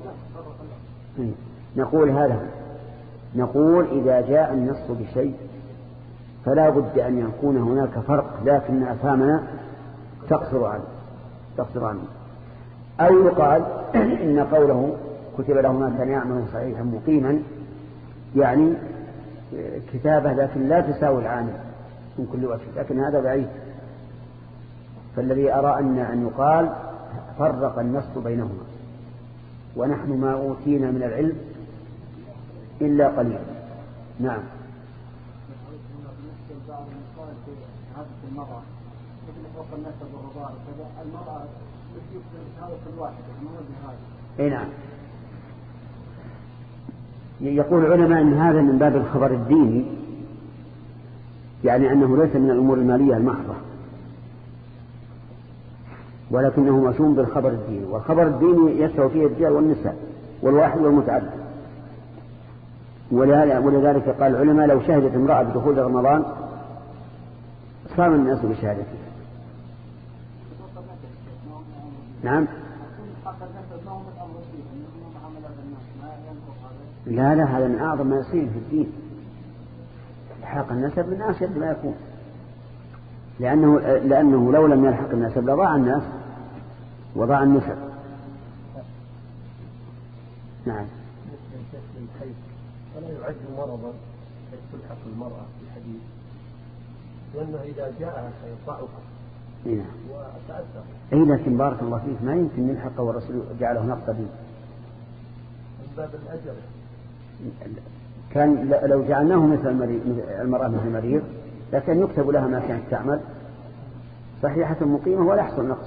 نقول هذا، نقول إذا جاء النص بشيء فلا بد أن يكون هناك فرق، لكن أفهامنا تقصر عنه تقصر عنه أو يقال إن قوله كتب له ما كان يعمل صحيحا مقيما يعني كتابة لكن لا تساوي العامل من كل وجه، لكن هذا بعيد. فالذي أرى أن أن يقال فرق النص بينهما، ونحن ما أوتينا من العلم إلا قليلا. نعم. اي نعم. يقول العلماء ان هذا من باب الخبر الديني، يعني انه ليس من الامور الماليه المحضه، ولكنه مشوم بالخبر الديني، والخبر الديني يشتغل فيه الرجال والنساء والواحد والمتعدد. ولذلك قال العلماء: لو شهدت امرأة بدخول رمضان صام الناس بشهادته. نعم. لا لا، هذا من أعظم ما يصير في الدين. إلحاق النسب من أشد ما يكون، لأنه, لأنه لو لم يلحق النسب لضاع الناس وضاع النسب. نعم. ولا يعد مرضا تلحق المرأة في الحديث، لأنه إذا جاء سيضعف وتأثر. أي لكن بارك الله فيك ما يمكن نلحقه والرسول جعله نقطة دين. من باب الأجر. كان لو جعلناه مثل المرأة مثل المريض لكن يكتب لها ما كانت تعمل صحيحة مقيمة ولا يحصل نقص.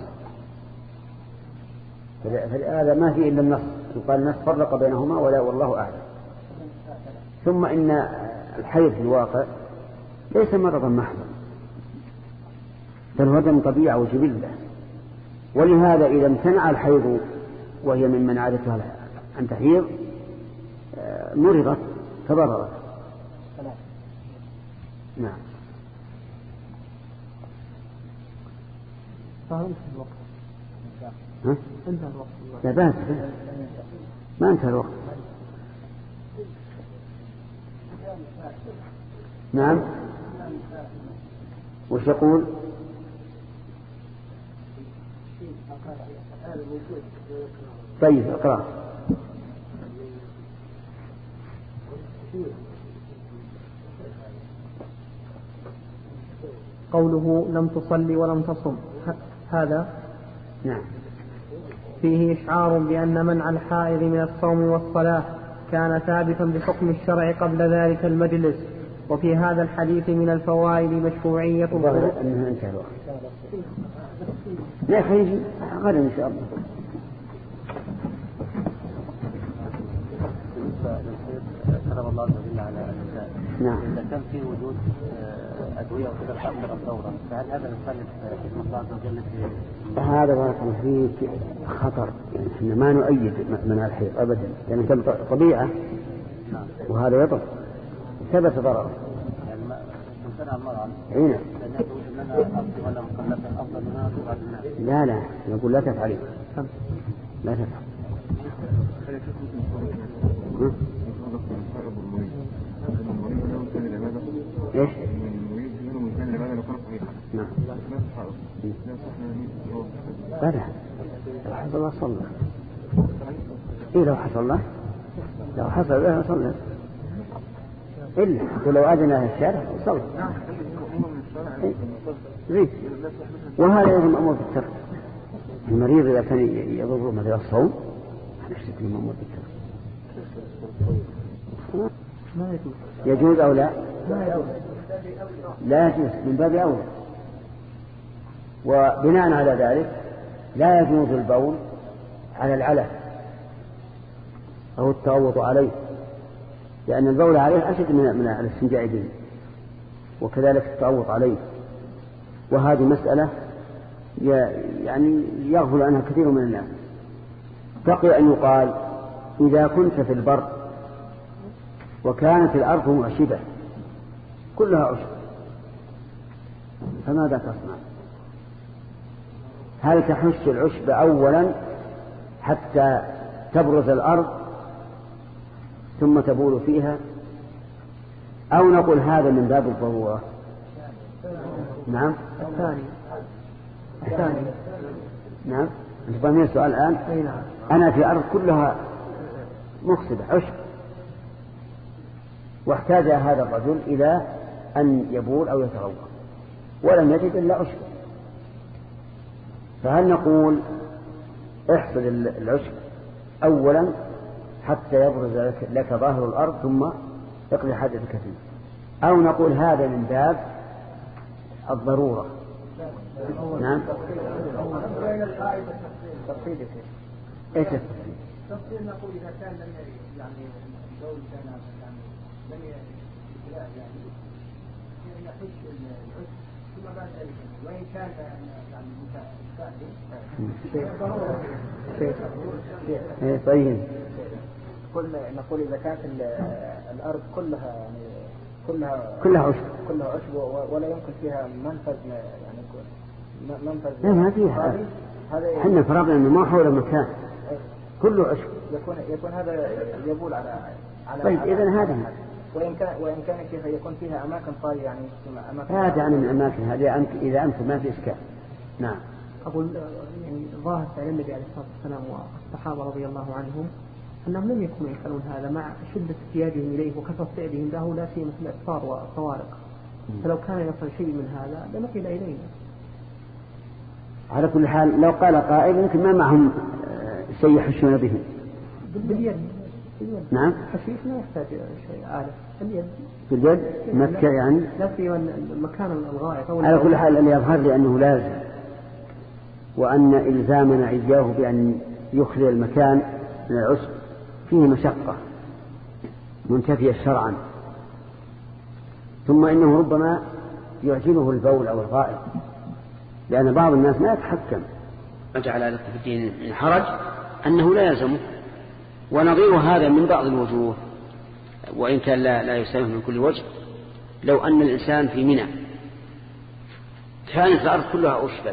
فهذا ما فيه إلا النص، يقال النص فرق بينهما ولا والله أعلم. ثم إن الحيض في الواقع ليس مرضا محضا، بل هو دم طبيعة وجبلة، ولهذا إذا امتنع الحيض وهي ممن عادتها أن تحيض مرضت تضررت. نعم. فهمت الوقت. ها؟ انتهى الوقت. لا بأس، ما انتهى الوقت. نعم. وش يقول؟ طيب اقرأ. قوله لم تصلي ولم تصم، هذا نعم فيه إشعار بأن منع الحائض من الصوم والصلاة كان ثابتا بحكم الشرع قبل ذلك المجلس. وفي هذا الحديث من الفوائد مشروعية الخروج. أنها انتهى الوقت. لا خير غدا إن شاء الله. كتب الله عز وجل على النساء. نعم. إذا كان في وجود أدوية وكذا تأثر الدورة، فهل هذا يخالف حكمة الله عز وجل في هذا؟ بارك الله فيك خطر، يعني احنا ما نؤيد منع الحيض أبدا، لأنه يعني طبيعة وهذا يضر، ثبت ضرره. يعني ما تمتنع المرأة عينا لأن يقول أننا أفضل ولا مكلفة أفضل منها تفعل الناس. لا لا، نقول لا تفعلي، لا تفعل. ايش؟ نعم. لا لو حصل الله صلى. ايه لو حصل له لو حصل له صلى، إلا ولو أذن الشارع صلى. إيه؟ وهذا يجب أمور بالترك. المريض إذا كان يضر مثل الصوم نفسك المأمور بالترك يجوز أو لا؟ لا يجوز من باب أولى. وبناء على ذلك لا يجوز البول على العلف أو التغوط عليه، لأن البول عليه أشد من الاستنجاء به، وكذلك التغوط عليه. وهذه مسألة يعني يغفل عنها كثير من الناس. بقي أن يقال إذا كنت في البر وكانت الأرض معشبة كلها عشب فماذا تصنع؟ هل تحش العشب أولا حتى تبرز الأرض ثم تبول فيها، أو نقول هذا من باب الضرورة؟ نعم الثاني الثاني نعم. أنت فاهمين السؤال الآن؟ أي نعم. أنا في أرض كلها مفسدة عشب، واحتاج هذا الرجل إلى أن يبول أو يتغوط ولم يجد إلا عشب، فهل نقول احصد العشب أولا حتى يبرز لك ظاهر الأرض ثم اقضي حاجتك فيه، أو نقول هذا من باب الضرورة؟ نعم. ايش التفصيل؟ تفصيل نقول إذا كان لم يعني الدول كان يعني لم يعني يحش العشب ثم بعد ذلك وإن كان يعني ايه طيب. نقول إذا كانت الأرض كلها يعني كلها كلها عشب كلها عشب ولا يمكن فيها منفذ يعني منفذ لا ما فيها احنا فرضنا انه ما حول مكان كله عشب. يكون يكون هذا يبول على على طيب اذا هذا وان كان وان كان شيخ يكون فيها اماكن طايره يعني اماكن هذا عن الاماكن هذه اذا انت ما في اشكال. نعم. اقول يعني ظاهر فعل النبي عليه الصلاه والسلام والصحابه رضي الله عنهم انهم لم يكونوا يفعلون هذا مع شده احتياجهم اليه وكثره فعلهم له لا سيما في الاعصار والطوارق، فلو كان يصل شيء من هذا لنقل الينا. على كل حال لو قال قائل يمكن ما معهم شيء يحشون به باليد. نعم. حشيش ما يحتاج شيء آلة باليد. باليد مكة يعني. لا في مكان الغائط. على كل حال اللي يظهر لي أنه لازم، وأن إلزامنا إياه بأن يخلي المكان من العشب فيه مشقة منتفية شرعا، ثم إنه ربما يعجله البول أو الغائط، لأن بعض الناس ما يتحكم. وجعل على في الدين من حرج أنه لا يلزمه. ونظير هذا من بعض الوجوه وإن كان لا, لا يسامح من كل وجه. لو أن الإنسان في منى كانت الأرض كلها أشبل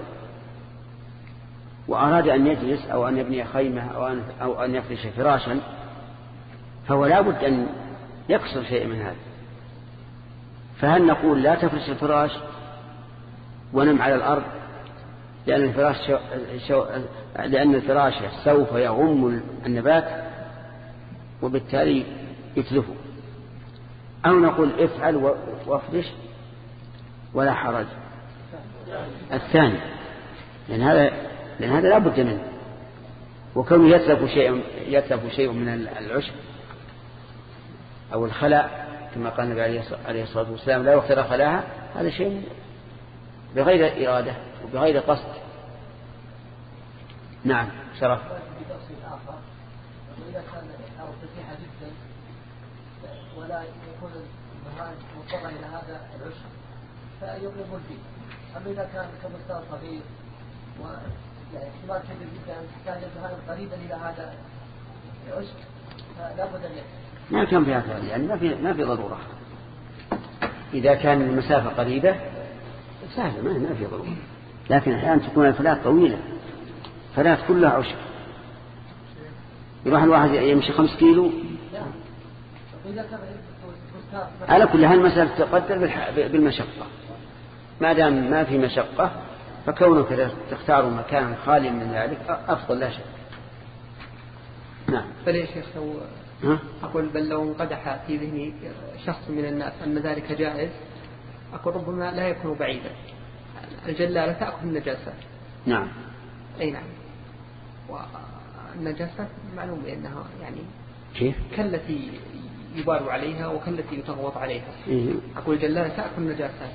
وأراد أن يجلس أو أن يبني خيمة أو أن, أو أن يفرش فراشا، فهو لا بد أن يكسر شيء من هذا. فهل نقول لا تفرش الفراش ونم على الأرض لأن الفراش شو شو لأن الفراش سوف يغم النبات وبالتالي يتلفه، أو نقول افعل وافرش ولا حرج؟ الثاني، لأن هذا لأن هذا لا بد منه، وكونه يتلف شيء يتلف شيء من العشب أو الخلاء كما قال النبي عليه الصلاة والسلام لا يغتر خلاها، هذا شيء بغير إرادة وبغير قصد. نعم. شرف. وإذا كان الأرض فسيحة جدا ولا يكون المهاجم مضطر إلى هذا العشب فيغلب فيه. أما إذا كان كمستوى صغير ويعني احتمال كبير جدا كان المهاجم قريبا إلى هذا العشب فلا بد أن يكون. ما كان فيها فعل يعني ما في ما في ضرورة. إذا كان المسافة قريبة سهلة ما ما في ضرورة، لكن أحيانا تكون الفلات طويلة، فلات كلها عشب، يروح الواحد يمشي خمس كيلو. على كل هالمسألة تقدر بالمشقة، ما دام ما في مشقة فكونك تختار مكان خالي من ذلك أفضل لا شك. نعم. فليش يا شيخ لو أقول بل لو انقدح في ذهني شخص من الناس أن ذلك جائز، أقول ربما لا يكون بعيدا. الجلالة تأكل النجاسات. نعم. أي نعم. والنجاسات معلوم بأنها يعني كيف؟ كالتي يبال عليها وكالتي يتغوط عليها. إيه؟ أقول الجلالة تأكل النجاسات.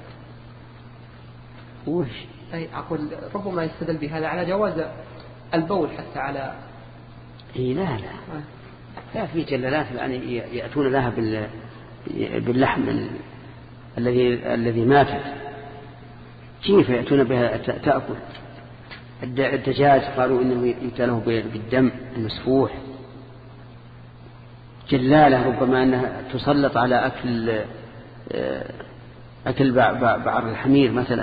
وش؟ أي أقول ربما يستدل بهذا على جواز البول حتى على. إيه لا لا. آه. لا في جلالات يعني يأتون لها بال باللحم الذي الذي ماتت، كيف يأتون بها تأكل؟ الدجاج قالوا إنه يتله بالدم المسفوح. جلالة ربما أنها تسلط على أكل أكل بعر الحمير مثلا.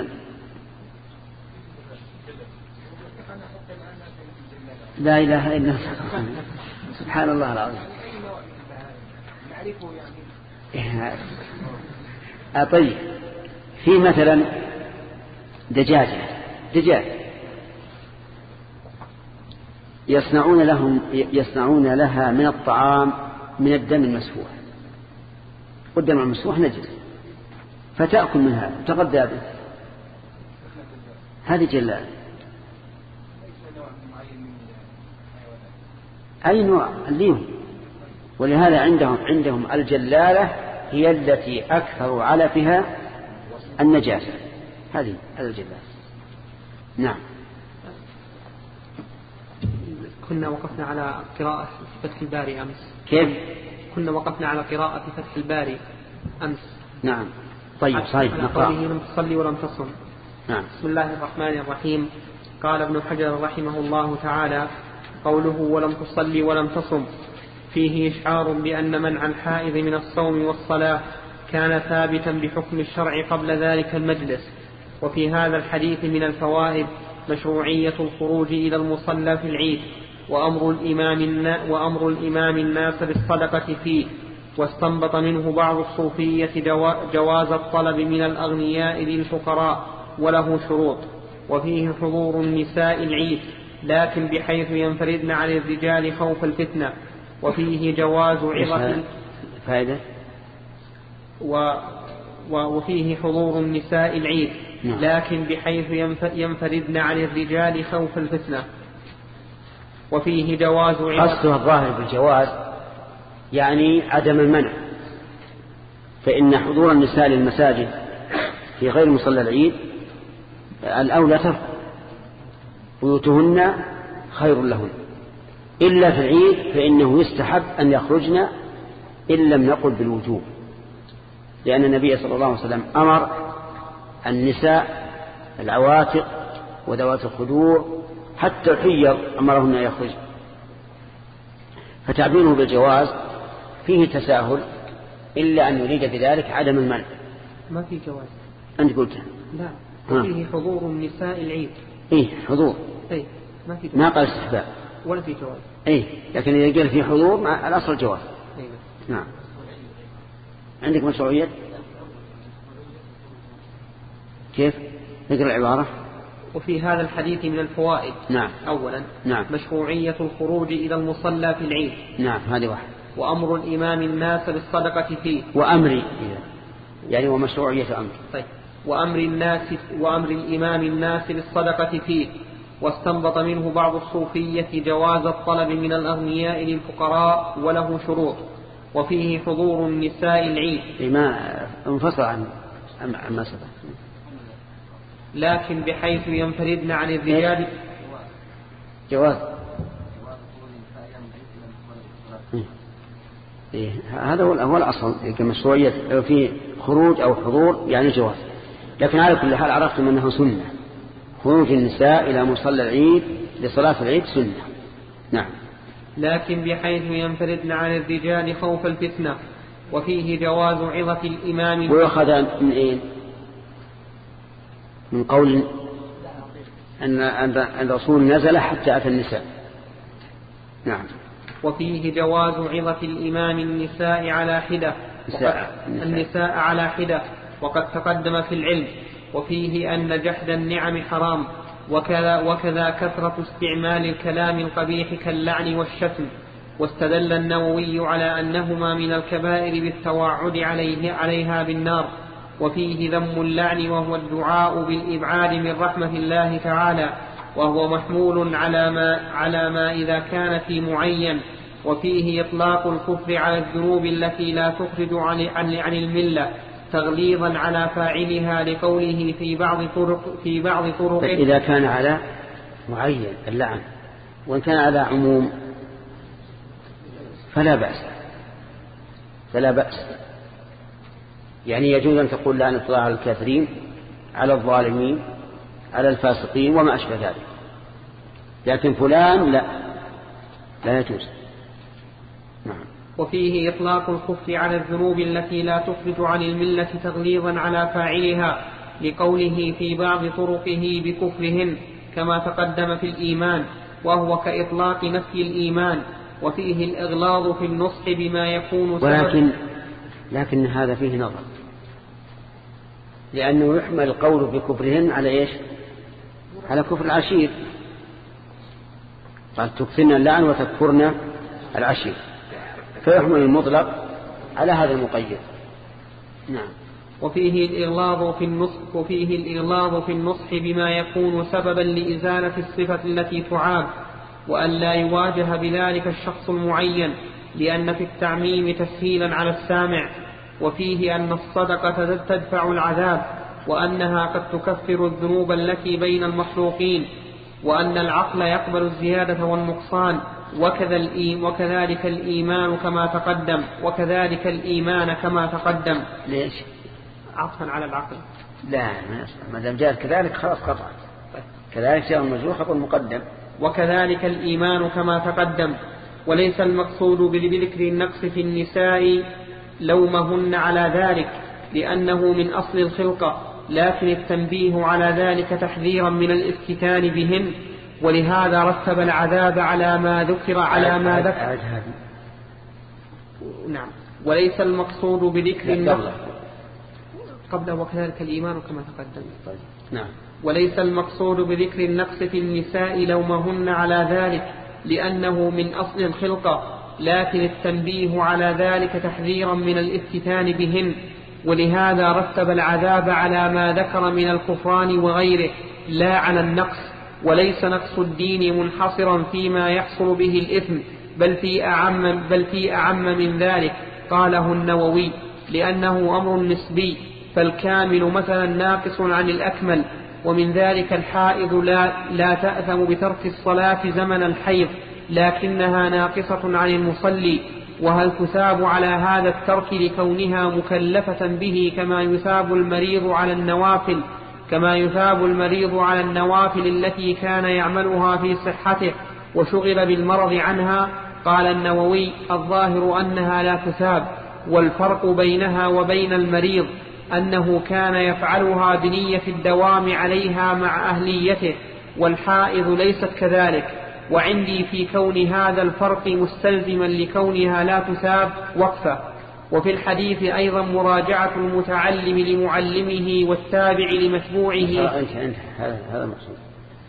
لا إله إلا الله سبحان الله العظيم. طيب في مثلا دجاجة دجاج يصنعون لهم يصنعون لها من الطعام من الدم المسفوح، والدم المسفوح نجس، فتأكل منها وتغذى به، هذه جلالة. أي نوع اليوم، ولهذا عندهم عندهم الجلالة هي التي أكثر علفها النجاسة، هذه هذا الجلالة. نعم. كنا وقفنا على قراءة فتح الباري أمس. كيف؟ كنا وقفنا على قراءة فتح الباري أمس. نعم. طيب صحيح. نقرأ. لم تصلي ولم تصم. نعم. بسم الله الرحمن الرحيم. قال ابن حجر رحمه الله تعالى: قوله ولم تصلي ولم تصم فيه إشعار بأن منع الحائض من الصوم والصلاة كان ثابتا بحكم الشرع قبل ذلك المجلس. وفي هذا الحديث من الفوائد مشروعية الخروج إلى المصلى في العيد، وأمر الإمام, وأمر الإمام الناس بالصدقة فيه. واستنبط منه بعض الصوفية جواز الطلب من الأغنياء للفقراء وله شروط. وفيه حضور النساء العيد لكن بحيث ينفردن عن الرجال خوف الفتنة. وفيه جواز عظة فائدة و وفيه حضور النساء العيد لكن بحيث ينفردن عن الرجال خوف الفتنة. وفيه جواز عظة. قصدها الظاهر بالجواز يعني عدم المنع، فإن حضور النساء للمساجد في غير مصلى العيد الأولى ترك، بيوتهن خير لهن، إلا في العيد فإنه يستحب أن يخرجن إن لم نقل بالوجوب، لأن النبي صلى الله عليه وسلم أمر النساء العواتق وذوات الخدور حتى الحيض أمرهن أن يخرج. فتعبيره بالجواز فيه تساهل إلا أن يريد بذلك عدم المنع. ما في جواز أنت قلت لا، وفيه حضور النساء العيد. إيه حضور، إيه ما في جواز. ما قال استحباب ولا في جواز. إيه لكن إذا قال في حضور مع الأصل جواز. إيه. نعم. عندك مشروعية كيف نقرأ العبارة؟ وفي هذا الحديث من الفوائد. نعم. أولا نعم. مشروعية الخروج إلى المصلى في العيد. نعم هذه واحد. وأمر الإمام الناس بالصدقة فيه. وأمري يعني ومشروعية أمر. طيب. وأمر الناس وأمر الإمام الناس بالصدقة فيه. واستنبط منه بعض الصوفية جواز الطلب من الأغنياء للفقراء وله شروط. وفيه حضور النساء العيد. ما انفصل عن ما سبق. لكن بحيث ينفردن عن الرجال. جواز. إيه هذا هو الأصل كمشروعية في خروج أو حضور يعني جواز. لكن على كل حال عرفتم أنه سنة خروج النساء إلى مصلى العيد لصلاة العيد سنة. نعم. لكن بحيث ينفردن عن الرجال خوف الفتنة. وفيه جواز عظة الإمام. ويأخذ من إيه؟ من قول أن الرسول نزل حتى أتى النساء. نعم. وفيه جواز عظة الإمام النساء على حدة. النساء. النساء على حدة وقد تقدم في العلم. وفيه أن جحد النعم حرام، وكذا, وكذا كثرة استعمال الكلام القبيح كاللعن والشتم. واستدل النووي على أنهما من الكبائر بالتوعد عليه عليها بالنار. وفيه ذم اللعن وهو الدعاء بالإبعاد من رحمة الله تعالى، وهو محمول على ما, على ما إذا كان في معين. وفيه إطلاق الكفر على الذنوب التي لا تخرج عن, عن, عن الملة تغليظا على فاعلها لقوله في بعض طرق في بعض طرق إذا كان على معين اللعن، وإن كان على عموم فلا بأس فلا بأس يعني يجوز أن تقول لعنة الله على الكافرين، على الظالمين، على الفاسقين وما أشبه ذلك، لكن فلان لا لا يجوز. نعم. وفيه إطلاق الكفر على الذنوب التي لا تخرج عن الملة تغليظا على فاعلها لقوله في بعض طرقه بكفرهن كما تقدم في الإيمان، وهو كإطلاق نفي الإيمان. وفيه الإغلاظ في النصح بما يكون ولكن لكن هذا فيه نظر، لأنه يحمل القول بكفرهن على إيش؟ على كفر العشير، قال تكفرن اللعن وتكفرن العشير، فيحمل المطلق على هذا المقيد. نعم. وفيه الإغلاظ في النصح وفيه الإغلاظ في النصح بما يكون سببا لإزالة الصفة التي تعاب، وأن لا يواجه بذلك الشخص المعين، لأن في التعميم تسهيلا على السامع. وفيه أن الصدقة تدفع العذاب، وأنها قد تكفر الذنوب التي بين المخلوقين، وأن العقل يقبل الزيادة والنقصان، وكذا وكذلك الإيمان كما تقدم وكذلك الإيمان كما تقدم. ليش؟ عطفا على العقل. لا ما دام جاء كذلك خلاص قطعت. كذلك جاء المجرور خطأ المقدم. وكذلك الإيمان كما تقدم. وليس المقصود بذكر النقص في النساء لومهن على ذلك، لأنه من أصل الخلقة، لكن التنبيه على ذلك تحذيرا من الافتتان بهن، ولهذا رتب العذاب على ما ذكر على ما ذكر. نعم. وليس المقصود بذكر النقص قبله وكذلك الإيمان كما تقدم. نعم. وليس المقصود بذكر النقص في النساء لومهن على ذلك لأنه من أصل الخلقة، لكن التنبيه على ذلك تحذيرا من الافتتان بهن، ولهذا رتب العذاب على ما ذكر من الكفران وغيره لا على النقص. وليس نقص الدين منحصرا فيما يحصل به الإثم، بل في أعم, بل في أعم من ذلك. قاله النووي لأنه أمر نسبي، فالكامل مثلا ناقص عن الأكمل. ومن ذلك الحائض لا, لا تأثم بترك الصلاة زمن الحيض، لكنها ناقصة عن المصلي. وهل تثاب على هذا الترك لكونها مكلفة به كما يثاب المريض على النوافل كما يثاب المريض على النوافل التي كان يعملها في صحته وشغل بالمرض عنها؟ قال النووي الظاهر أنها لا تثاب، والفرق بينها وبين المريض أنه كان يفعلها بنية الدوام عليها مع أهليته، والحائض ليست كذلك. وعندي في كون هذا الفرق مستلزما لكونها لا تثاب وقفة. وفي الحديث أيضا مراجعة المتعلم لمعلمه والتابع لمتبوعه. هذا مقصود.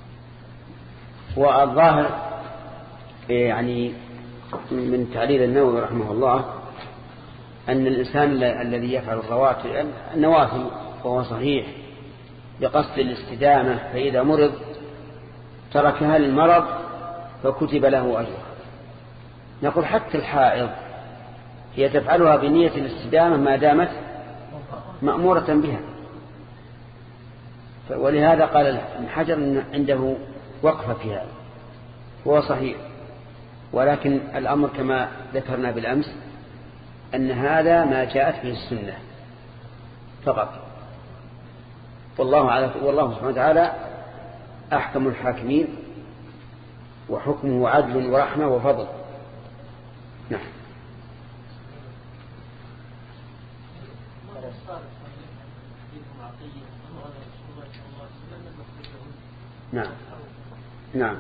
والظاهر يعني من تعليل النووي رحمه الله أن الإنسان الذي يفعل الرواتب النوافل وهو صحيح بقصد الاستدامة، فإذا مرض تركها للمرض فكتب له أجر. نقول حتى الحائض هي تفعلها بنية الاستدامة ما دامت مأمورة بها، ولهذا قال ابن حجر إن عنده وقفة في هذا، هو صحيح. ولكن الأمر كما ذكرنا بالأمس أن هذا ما جاءت به السنة فقط، والله, على والله سبحانه وتعالى أحكم الحاكمين، وحكمه عدل ورحمة وفضل. نعم. نعم نعم.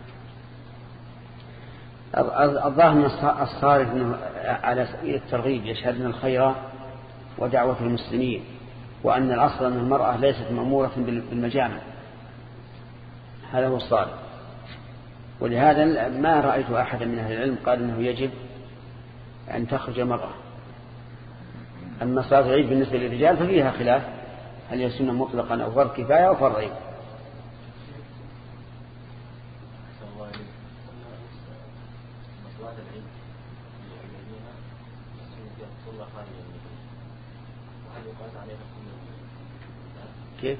الظاهر من الصارف على سبيل الترغيب يشهدنا الخير ودعوة المسلمين، وأن الأصل أن المرأة ليست مأمورة بالمجامع، هذا هو الصارف. ولهذا ما رأيت أحدا من أهل العلم قال أنه يجب أن تخرج المرأة. أما صلاة العيد بالنسبة للرجال ففيها خلاف، هل هي سنة مطلقا أو فرض كفاية أو فرض عين. كيف؟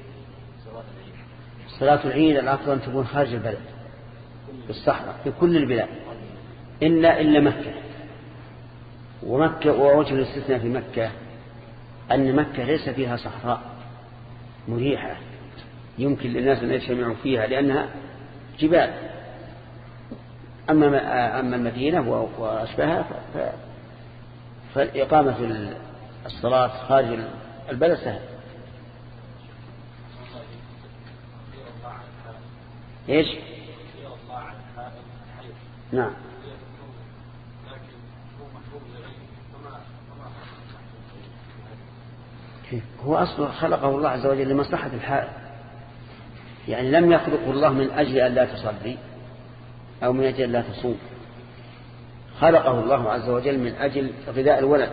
صلاة العيد الأفضل أن تكون خارج البلد في الصحراء في كل البلاد إلا إلا مكة. ومكة ووجه الاستثناء في مكة أن مكة ليس فيها صحراء مريحة يمكن للناس أن يجتمعوا فيها لأنها جبال. أما أما المدينة وأشبهها فإقامة الصلاة خارج البلد سهل. إيش؟ نعم. هو أصله خلقه الله عز وجل لمصلحة الحائض، يعني لم يخلقه الله من أجل أن لا تصلي أو من أجل أن لا تصوم، خلقه الله عز وجل من أجل غذاء الولد.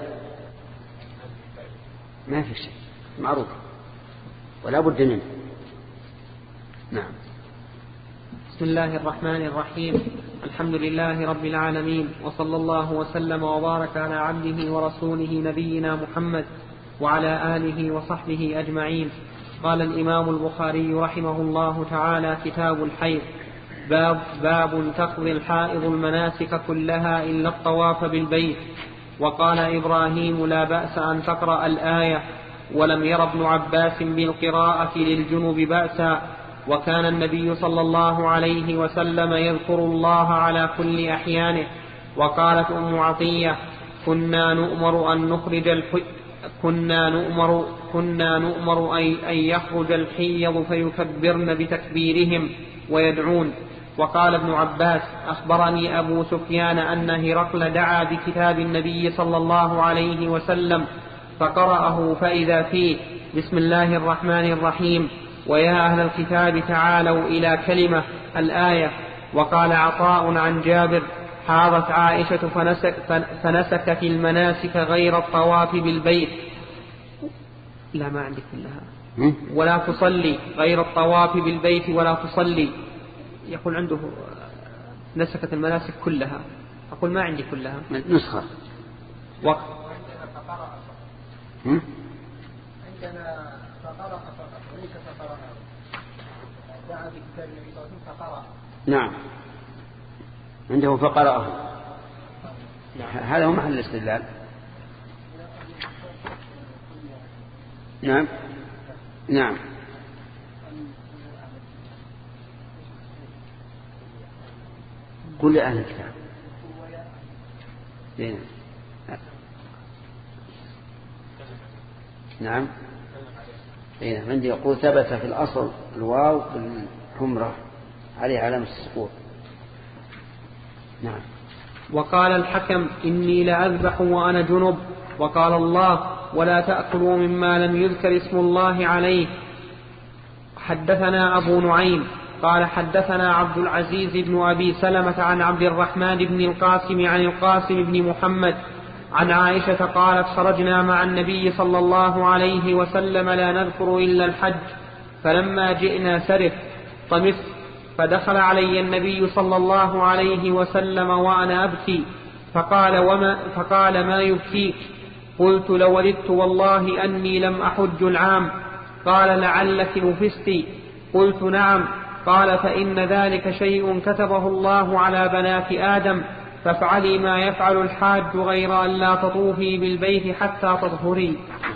ما في شيء معروف ولا بد منه. نعم. بسم الله الرحمن الرحيم. الحمد لله رب العالمين، وصلى الله وسلم وبارك على عبده ورسوله نبينا محمد وعلى آله وصحبه أجمعين. قال الإمام البخاري رحمه الله تعالى: كتاب الحيض. باب, باب تقضي الحائض المناسك كلها إلا الطواف بالبيت. وقال إبراهيم: لا بأس أن تقرأ الآية، ولم ير ابن عباس بالقراءة للجنب بأسا، وكان النبي صلى الله عليه وسلم يذكر الله على كل أحيانه. وقالت أم عطية: كنا نؤمر أن نخرج الحي كنا نؤمر, كنا نؤمر أن يخرج الحيض فيكبرن بتكبيرهم ويدعون. وقال ابن عباس أخبرني أبو سفيان أن هرقل دعا بكتاب النبي صلى الله عليه وسلم فقرأه فإذا فيه بسم الله الرحمن الرحيم ويا أهل الكتاب تعالوا إلى كلمة الآية. وقال عطاء عن جابر حاضت عائشة فنسك فنسكت المناسك غير الطواف بالبيت لا ما عندي كلها ولا تصلي غير الطواف بالبيت ولا تصلي. يقول عنده نسكت المناسك كلها. أقول ما عندي كلها نسخة وقت عندنا فقرأ فقط وليس فقرأ دعا بكتاب النبي صلى الله عليه وسلم فقرأ. نعم عنده فقرأه. هذا هو محل الاستدلال. نعم نعم كل أهل الكتاب. نعم عندي يقول ثبت في الأصل الواو بالحمرة عليه علامة السكون. نعم. وقال الحكم إني لأذبح وأنا جنب. وقال الله ولا تأكلوا مما لم يذكر اسم الله عليه. حدثنا أبو نعيم قال حدثنا عبد العزيز بن أبي سلمة عن عبد الرحمن بن القاسم عن القاسم بن محمد عن عائشة قالت خرجنا مع النبي صلى الله عليه وسلم لا نذكر إلا الحج فلما جئنا سرف طمثت فدخل علي النبي صلى الله عليه وسلم وأنا أبكي فقال, وما فقال ما يبكيك؟ قلت لوددت والله أني لم أحج العام. قال لعلك نفستي؟ قلت نعم. قال فإن ذلك شيء كتبه الله على بنات آدم فافعلي ما يفعل الحاج غير أن لا تطوفي بالبيت حتى تطهري.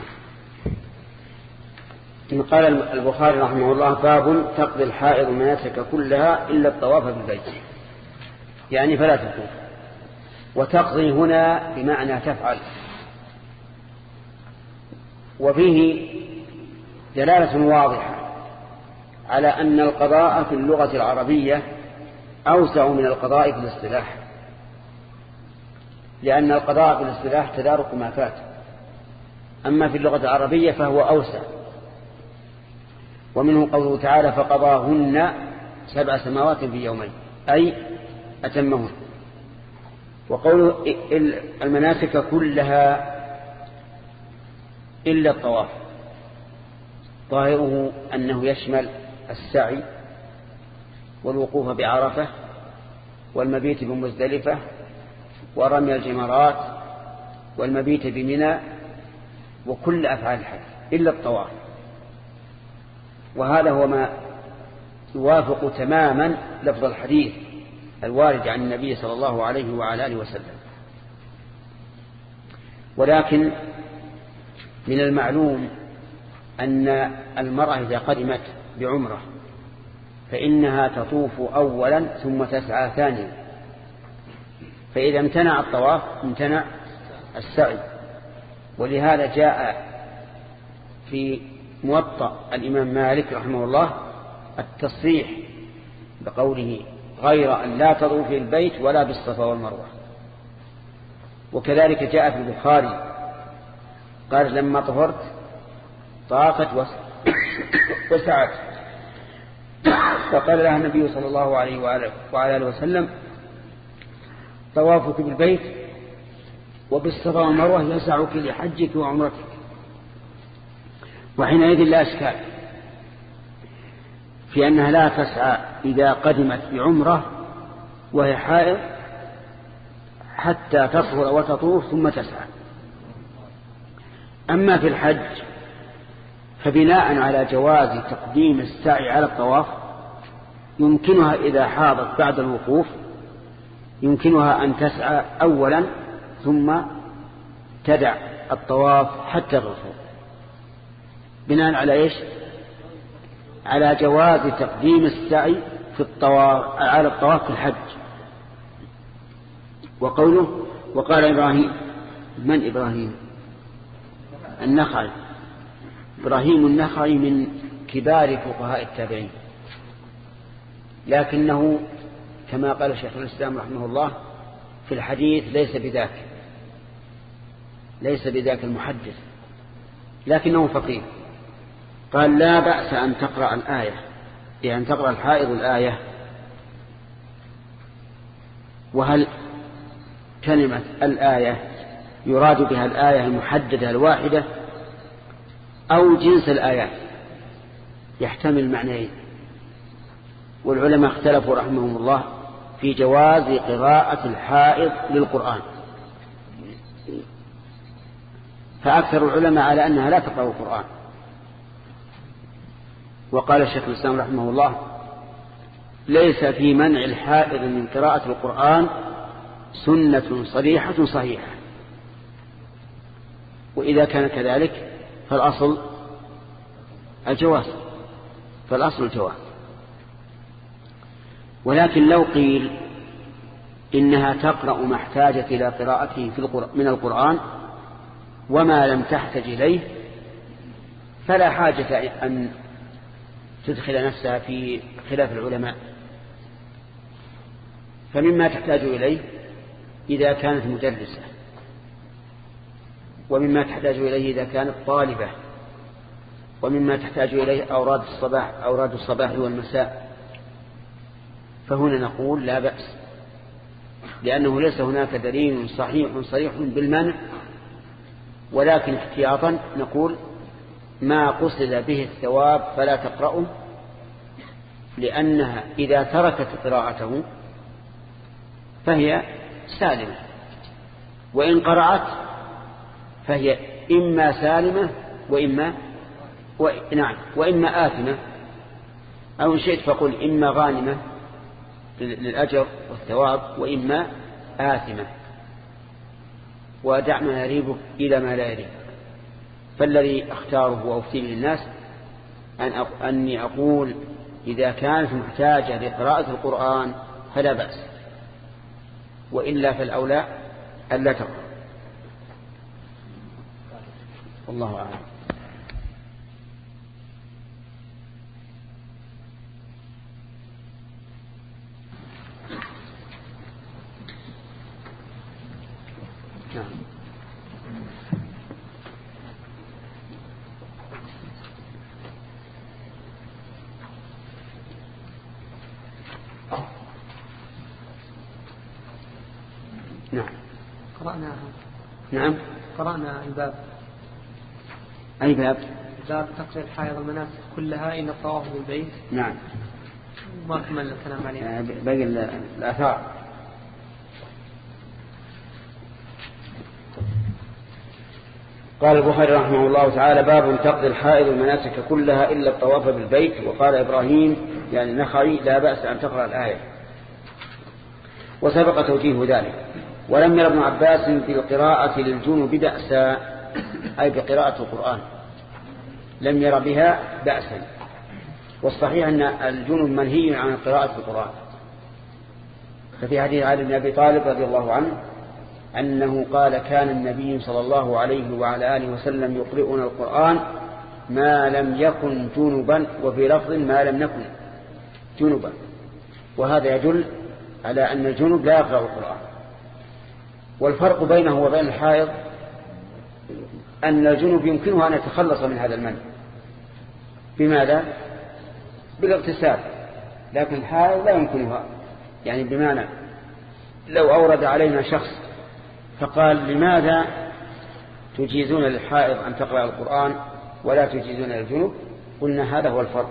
قال البخاري رحمه الله باب تقضي الحائض مناسك كلها إلا الطواف بالبيت يعني فلا تطوف. وتقضي هنا بمعنى تفعل. وفيه دلالة واضحة على أن القضاء في اللغة العربية أوسع من القضاء في الاصطلاح لأن القضاء في الاصطلاح تدارك ما فات أما في اللغة العربية فهو أوسع. ومنه قوله تعالى فقضاهن سبع سماوات في يومين أي أتمهن. وقوله المناسك كلها إلا الطواف ظاهره أنه يشمل السعي والوقوف بعرفة والمبيت بمزدلفة ورمي الجمرات والمبيت بمنى وكل أفعال الحج إلا الطواف. وهذا هو ما يوافق تماما لفظ الحديث الوارد عن النبي صلى الله عليه وعلى آله وسلم. ولكن من المعلوم أن المرأة إذا قدمت بعمرة فإنها تطوف أولا ثم تسعى ثانيا. فإذا امتنع الطواف امتنع السعي. ولهذا جاء في موطأ الإمام مالك رحمه الله التصريح بقوله غير أن لا تطوف في البيت ولا بالصفا والمروة. وكذلك جاء في البخاري قال لما طهرت طافت وسعت فقال لها النبي صلى الله عليه وعلى آله وسلم طوافك بالبيت وبالصفا والمروة يسعك لحجك وعمرتك. وحينئذ لا أشكال في أنها لا تسعى إذا قدمت بعمرة وهي حائض حتى تطهر وتطوف ثم تسعى. أما في الحج فبناء على جواز تقديم السعي على الطواف يمكنها إذا حاضت بعد الوقوف يمكنها أن تسعى أولا ثم تدع الطواف حتى الرسول بناء على إيش؟ على جواز تقديم السعي في الطواف على الطواف في الحج. وقوله وقال إبراهيم من إبراهيم النخعي. إبراهيم النخعي من كبار فقهاء التابعين، لكنه كما قال شيخ الإسلام رحمه الله في الحديث ليس بذاك ليس بذاك المحدث، لكنه فقيه. قال لا بأس أن تقرأ الآية، يعني تقرأ الحائض الآية. وهل كلمة الآية يراد بها الآية المحددة الواحدة أو جنس الآيات؟ يحتمل معنيين، والعلماء اختلفوا رحمهم الله في جواز قراءة الحائض للقرآن، فأكثر العلماء على أنها لا تقرأ القرآن. وقال الشيخ الإسلام رحمه الله ليس في منع الحائض من قراءة القرآن سنة صريحة صحيحة، وإذا كان كذلك فالأصل الجواز فالأصل الجواز. ولكن لو قيل إنها تقرأ ما احتاجت إلى قراءته في من القرآن وما لم تحتج إليه فلا حاجة أن تدخل نفسها في خلاف العلماء. فمما تحتاج إليه إذا كانت مدرسة، ومما تحتاج إليه إذا كانت طالبة، ومما تحتاج إليه أوراد الصباح أوراد الصباح والمساء، فهنا نقول لا بأس، لأنه ليس هناك دليل صحيح صريح بالمنع، ولكن احتياطا نقول ما قصد به الثواب فلا تقرأه، لأنها إذا تركت قراءته فهي سالمة، وإن قرأت فهي إما سالمة وإما و... نعم وإما آثمة، أو إن شئت فقل إما غانمة للأجر والثواب وإما آثمة. ودع ما يريبك إلى ما لا يريبك. فالذي اختاره وأفتيه للناس أن أق... أني أقول إذا كانت محتاجة لقراءة القرآن فلا بأس، وإلا فالأولى ألا تقرأ. والله أعلم. نعم. نعم. قرأناها. نعم. قرأنا الباب. أي باب؟ باب تقرير حائض المناسك كلها إلا الطواف بالبيت. نعم. ما كمل الكلام عليه. باقي الآثار. قال البخاري رحمه الله تعالى باب تقضي الحائض المناسك كلها إلا الطواف بالبيت. وقال إبراهيم يعني نخعي لا بأس أن تقرأ الآية، وسبق توجيه ذلك. ولم ير ابن عباس بالقراءة للجنوب بأسا، أي بقراءة القرآن لم ير بها بأسا. والصحيح أن الجنوب منهي عن قراءة القرآن، ففي حديث علي بن أبي طالب رضي الله عنه أنه قال كان النبي صلى الله عليه وعلى آله وسلم يقرئنا القرآن ما لم يكن جنبا، وفي لفظ ما لم نكن جنبا. وهذا يدل على أن الجنب لا يقرأ القرآن. والفرق بينه وبين الحائض أن الجنب يمكنه أن يتخلص من هذا المنع. بماذا؟ بالاغتسال، لكن الحائض لا يمكنها. يعني بمعنى لو أورد علينا شخص فقال لماذا تجيزون للحائض أن تقرأ القرآن ولا تجيزون للجنب، قلنا هذا هو الفرق.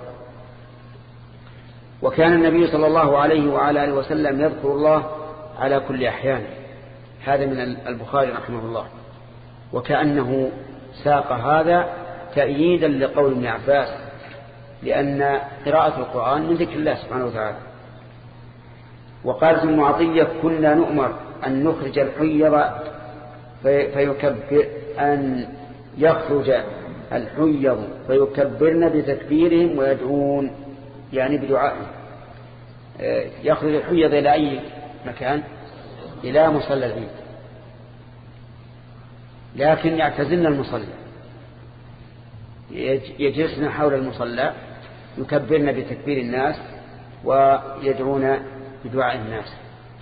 وكان النبي صلى الله عليه وعلى آله وسلم يذكر الله على كل أحيان. هذا من البخاري رحمه الله، وكأنه ساق هذا تأييدا لقول ابن عباس، لأن قراءة القرآن من ذكر الله سبحانه وتعالى. وقالت ابن عطية كنا نؤمر أن نخرج الحيض فيكبر أن يخرج الحيض فيكبرن بتكبيرهم ويدعون، يعني بدعائهم. يخرج الحيض إلى أي مكان؟ إلى مصلى العيد، لكن يعتزلن المصلى يجلسن حول المصلى يكبرن بتكبير الناس ويدعون بدعاء الناس.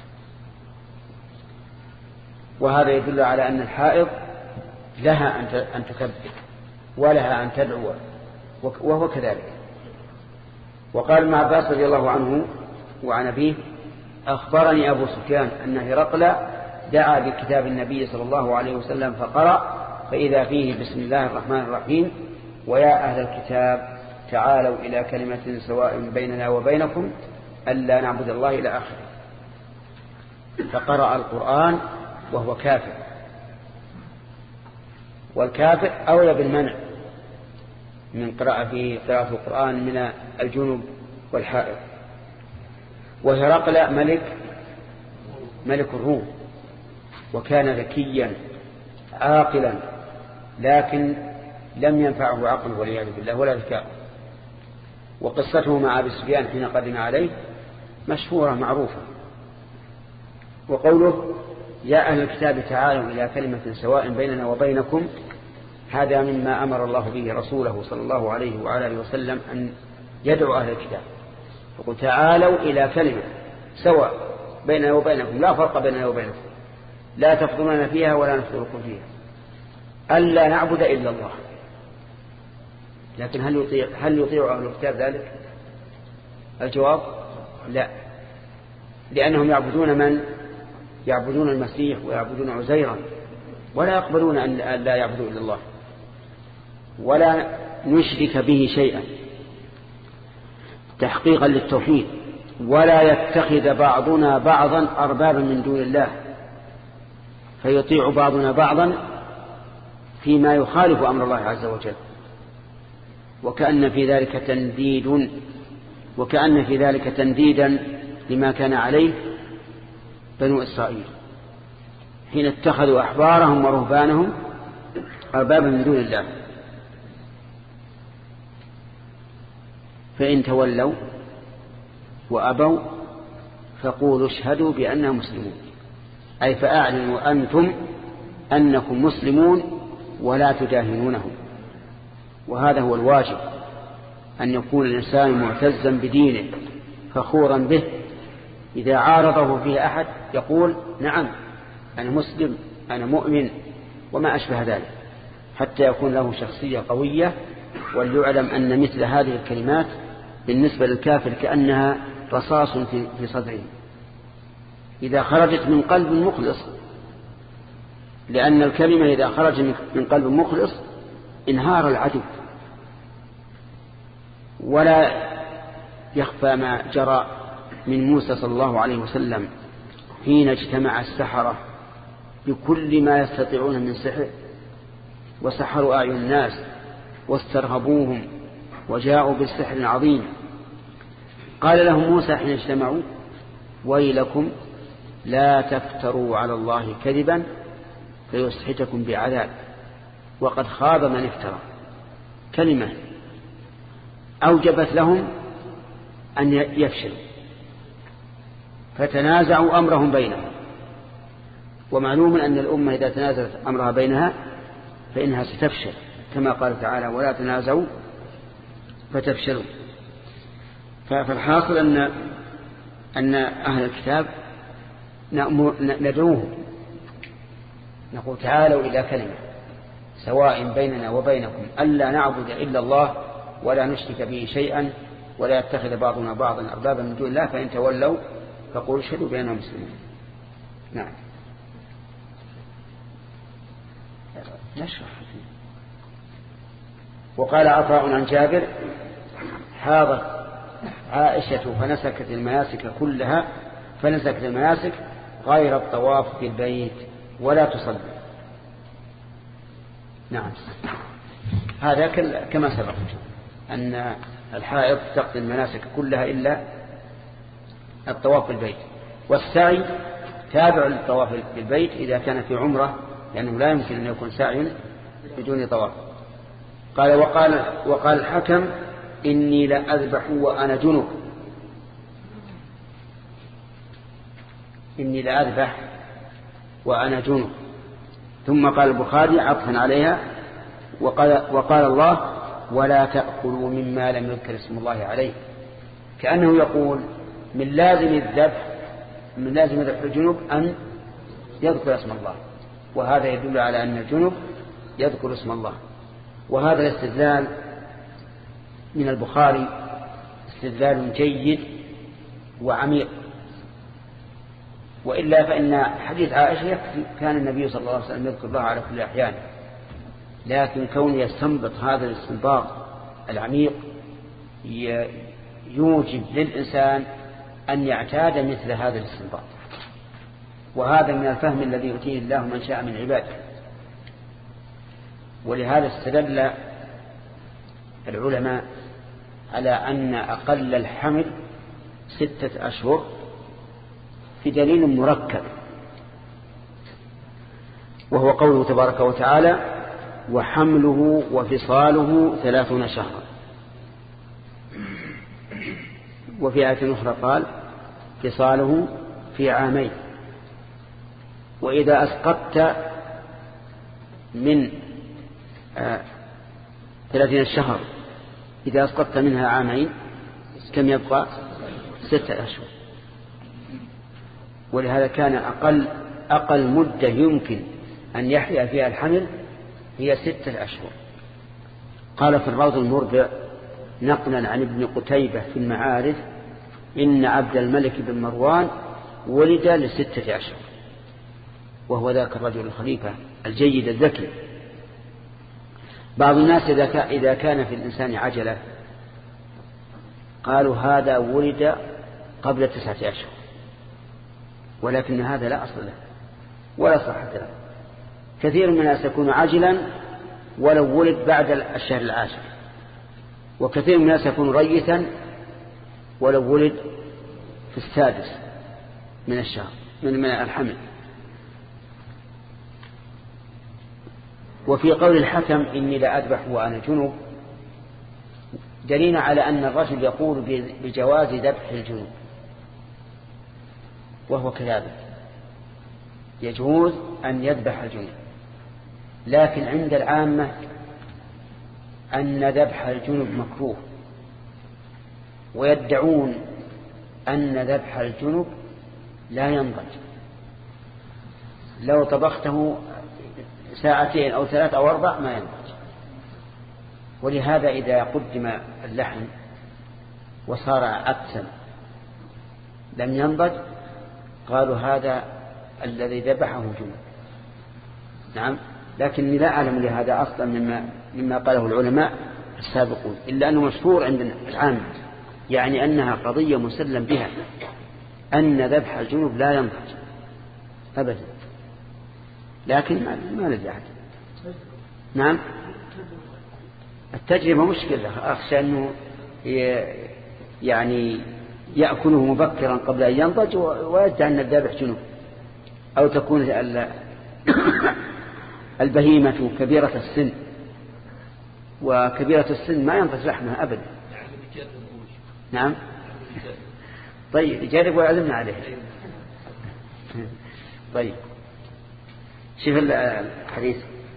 وهذا يدل على أن الحائض لها أن تكبر ولها أن تدعو وهو كذلك. وقال ابن عباس رضي الله عنه وعن أبيه أخبرني أبو سفيان أن هرقل دعا بكتاب النبي صلى الله عليه وسلم فقرأ فإذا فيه بسم الله الرحمن الرحيم ويا أهل الكتاب تعالوا إلى كلمة سواء بيننا وبينكم ألا نعبد الله إلى آخره. فقرأ القرآن وهو كافر، والكافر أولى بالمنع من قراءة في قراءة القرآن من الجنوب والحائض. وهرقل ملك ملك الروم، وكان ذكيا عاقلا، لكن لم ينفعه عقل والعياذ بالله ولا ذكاء. وقصته مع أبي سفيان حين قدم عليه مشهورة معروفة. وقوله يا أهل الكتاب تعالوا إلى كلمة سواء بيننا وبينكم، هذا مما أمر الله به رسوله صلى الله عليه وعلى آله وسلم أن يدعو أهل الكتاب، فقل تعالوا إلى كلمة سواء بيننا وبينكم، لا فرق بيننا وبينكم، لا تفضلون فيها ولا نفضلكم فيها، ألا نعبد إلا الله. لكن هل يطيع هل يطيع أهل الكتاب ذلك؟ الجواب لا، لأنهم يعبدون من؟ يعبدون المسيح ويعبدون عزيرا، ولا يقبلون أن لا يعبدوا إلا الله ولا نشرك به شيئا تحقيقا للتوحيد، ولا يتخذ بعضنا بعضا أربابا من دون الله فيطيع بعضنا بعضا فيما يخالف أمر الله عز وجل. وكأن في ذلك تنديد وكأن في ذلك تنديدا لما كان عليه بنو إسرائيل حين اتخذوا أحبارهم ورهبانهم أربابا من دون الله. فإن تولوا وأبوا فقولوا اشهدوا بأننا مسلمون، أي فأعلنوا أنتم أنكم مسلمون ولا تداهنونهم. وهذا هو الواجب، أن يكون الإنسان معتزا بدينه فخورا به، إذا عارضه فيه أحد يقول نعم أنا مسلم أنا مؤمن وما أشبه ذلك، حتى يكون له شخصية قوية. وليعلم أن مثل هذه الكلمات بالنسبة للكافر كأنها رصاص في صدره إذا خرجت من قلب مخلص، لأن الكلمة إذا خرج من قلب مخلص انهار العدو. ولا يخفى ما جرى من موسى صلى الله عليه وسلم حين اجتمع السحرة بكل ما يستطيعون من سحر وسحروا أعين الناس واسترهبوهم وجاءوا بالسحر عظيم. قال لهم موسى حين اجتمعوا ويلكم لا تفتروا على الله كذبا فيسحتكم بعذاب وقد خاب من افترى. كلمة أوجبت لهم أن يفشلوا فتنازعوا أمرهم بينهم. ومعلوم أن الأمة إذا تنازلت أمرها بينها فإنها ستفشل، كما قال تعالى ولا تنازعوا فتفشلوا. فالحاصل أن أن أهل الكتاب ندعوهم نقول تعالوا إلى كلمة سواء بيننا وبينكم ألا نعبد إلا الله ولا نشرك به شيئا ولا يتخذ بعضنا بعضا أربابا من دون الله، فإن تولوا فقولوا اشهدوا بأننا مسلمون. نعم نشرح. وقال عطاء عن جابر حاضت عائشة فنسكت المناسك كلها فنسكت المناسك غير الطواف في البيت ولا تصلي. نعم هذا كما سبق أن الحائض تقضي المناسك كلها إلا الطواف في البيت، والسعي تابع للطواف في البيت إذا كان في عمره، لأنه لا يمكن أن يكون سعي بدون طواف. قال وقال, وقال الحكم إني لأذبح وأنا جنب، إني لأذبح وأنا جنب. ثم قال البخاري عطفا عليها وقال, وقال الله ولا تأكلوا مما لم يذكر اسم الله عليه، كأنه يقول من لازم الذبح من لازم ذبح الجنب أن يذكر اسم الله، وهذا يدل على أن الجنب يذكر اسم الله. وهذا الاستدلال من البخاري استدلال جيد وعميق، وإلا فإن حديث عائشة يكفي، كان النبي صلى الله عليه وسلم يذكر الله على كل أحيان، لكن كون يستنبط هذا الاستنباط العميق يوجب للإنسان أن يعتاد مثل هذا الاستنباط، وهذا من الفهم الذي يؤتيه الله من شاء من عباده. ولهذا استدل العلماء على أن أقل الحمل ستة أشهر في دليل مركب، وهو قوله تبارك وتعالى وحمله وفصاله ثلاثون شهرا. وفي آية أخرى قال فصاله في عامين. وإذا أسقطت من آه ثلاثين شهر إذا أسقطت منها عامين كم يبقى؟ ستة أشهر. ولهذا كان أقل أقل مدة يمكن أن يحيا فيها الحمل هي ستة أشهر. قال في الروض المربع نقلا عن ابن قتيبة في المعارف إن عبد الملك بن مروان ولد لستة أشهر، وهو ذاك الرجل الخليفة الجيد الذكي. بعض الناس إذا كان في الإنسان عجلة قالوا هذا ولد قبل تسعة أشهر، ولكن هذا لا أصل له ولا صحة له. كثير من الناس يكون عاجلا ولو ولد بعد الشهر العاشر، وكثير من الناس يكون ريثا ولو ولد في السادس من الشهر من الحمل. وفي قول الحكم إني لا أذبح وأنا جنب دليل على أن الرجل يقول بجواز ذبح الجنب، وهو كذلك يجوز أن يذبح الجنب، لكن عند العامة أن ذبح الجنب مكروه، ويدعون أن ذبح الجنب لا ينضج، لو طبخته ساعتين أو ثلاث أو أربع ما ينضج. ولهذا إذا قدم اللحم وصار عدسا لم ينضج قالوا هذا الذي ذبحه جنب. نعم، لكني لا أعلم لهذا أصلا مما, مما قاله العلماء السابقون، إلا أنه مشهور عند العامة، يعني أنها قضية مسلم بها أن ذبح الجنب لا ينضج أبدا، لكن ما ندري أحد. نعم، التجربة مشكلة، أخشى أنه يعني يأكله مبكرا قبل أن ينضج ويدعي أن الذبح جنب، أو تكون البهيمة كبيرة السن، وكبيرة السن ما ينضج لحمها أبدا. نعم، طيب يجرب ويعلمنا عليه. طيب شوف الحديث.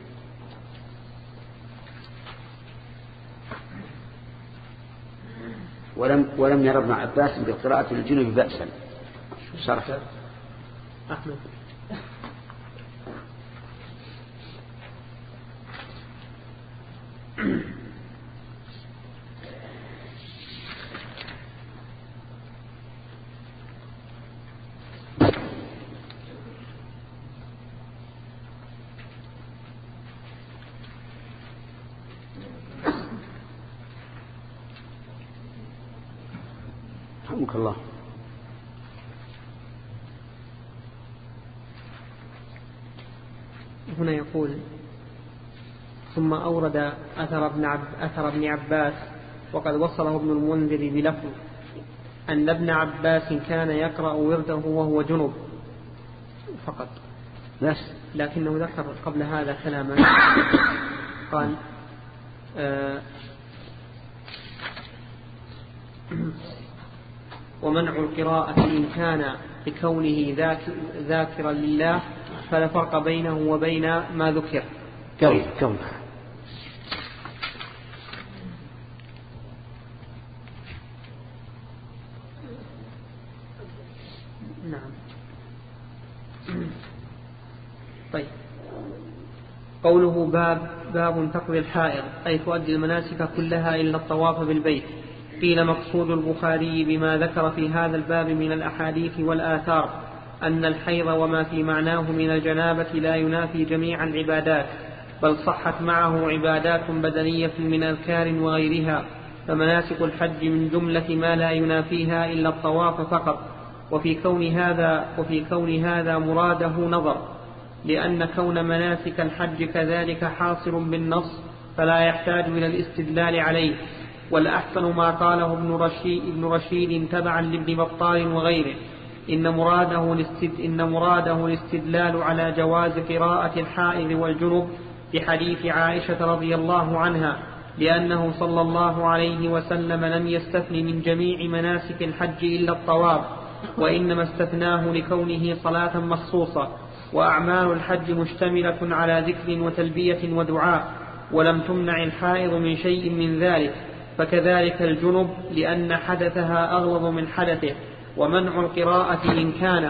ولم ولم يرى ابن عباس بقراءة الجنب بأسا. شرح أحمد. رحمك الله. هنا يقول ثم أورد أثر ابن, عب أثر ابن عباس وقد وصله ابن المنذر بلفظ أن ابن عباس كان يقرأ ورده وهو جنب فقط، بس لكنه ذكر قبل هذا كلاما قال آه ومنع القراءة إن كان بكونه ذاكرا لله فلا فرق بينه وبين ما ذكر. كم كم نعم. طيب، قوله باب باب تقضي الحائض أي تؤدي المناسك كلها إلا الطواف بالبيت. قيل مقصود البخاري بما ذكر في هذا الباب من الأحاديث والآثار أن الحيض وما في معناه من الجنابة لا ينافي جميع العبادات، بل صحت معه عبادات بدنية من أذكار وغيرها، فمناسك الحج من جملة ما لا ينافيها إلا الطواف فقط. وفي كون هذا وفي كون هذا مراده نظر، لأن كون مناسك الحج كذلك حاصل بالنص فلا يحتاج إلى الاستدلال عليه. والأحسن ما قاله ابن رشيد, ابن رشيد تبعا لابن بطال وغيره، إن مراده, الاستد إن مراده الاستدلال على جواز قراءة الحائض والجنب بحديث عائشة رضي الله عنها، لأنه صلى الله عليه وسلم لم يستثن من جميع مناسك الحج إلا الطواف، وإنما استثناه لكونه صلاة مخصوصة. وأعمال الحج مشتملة على ذكر وتلبية ودعاء، ولم تمنع الحائض من شيء من ذلك، فكذلك الجنب لأن حدثها أغلظ من حدثه. ومنع القراءة إن كان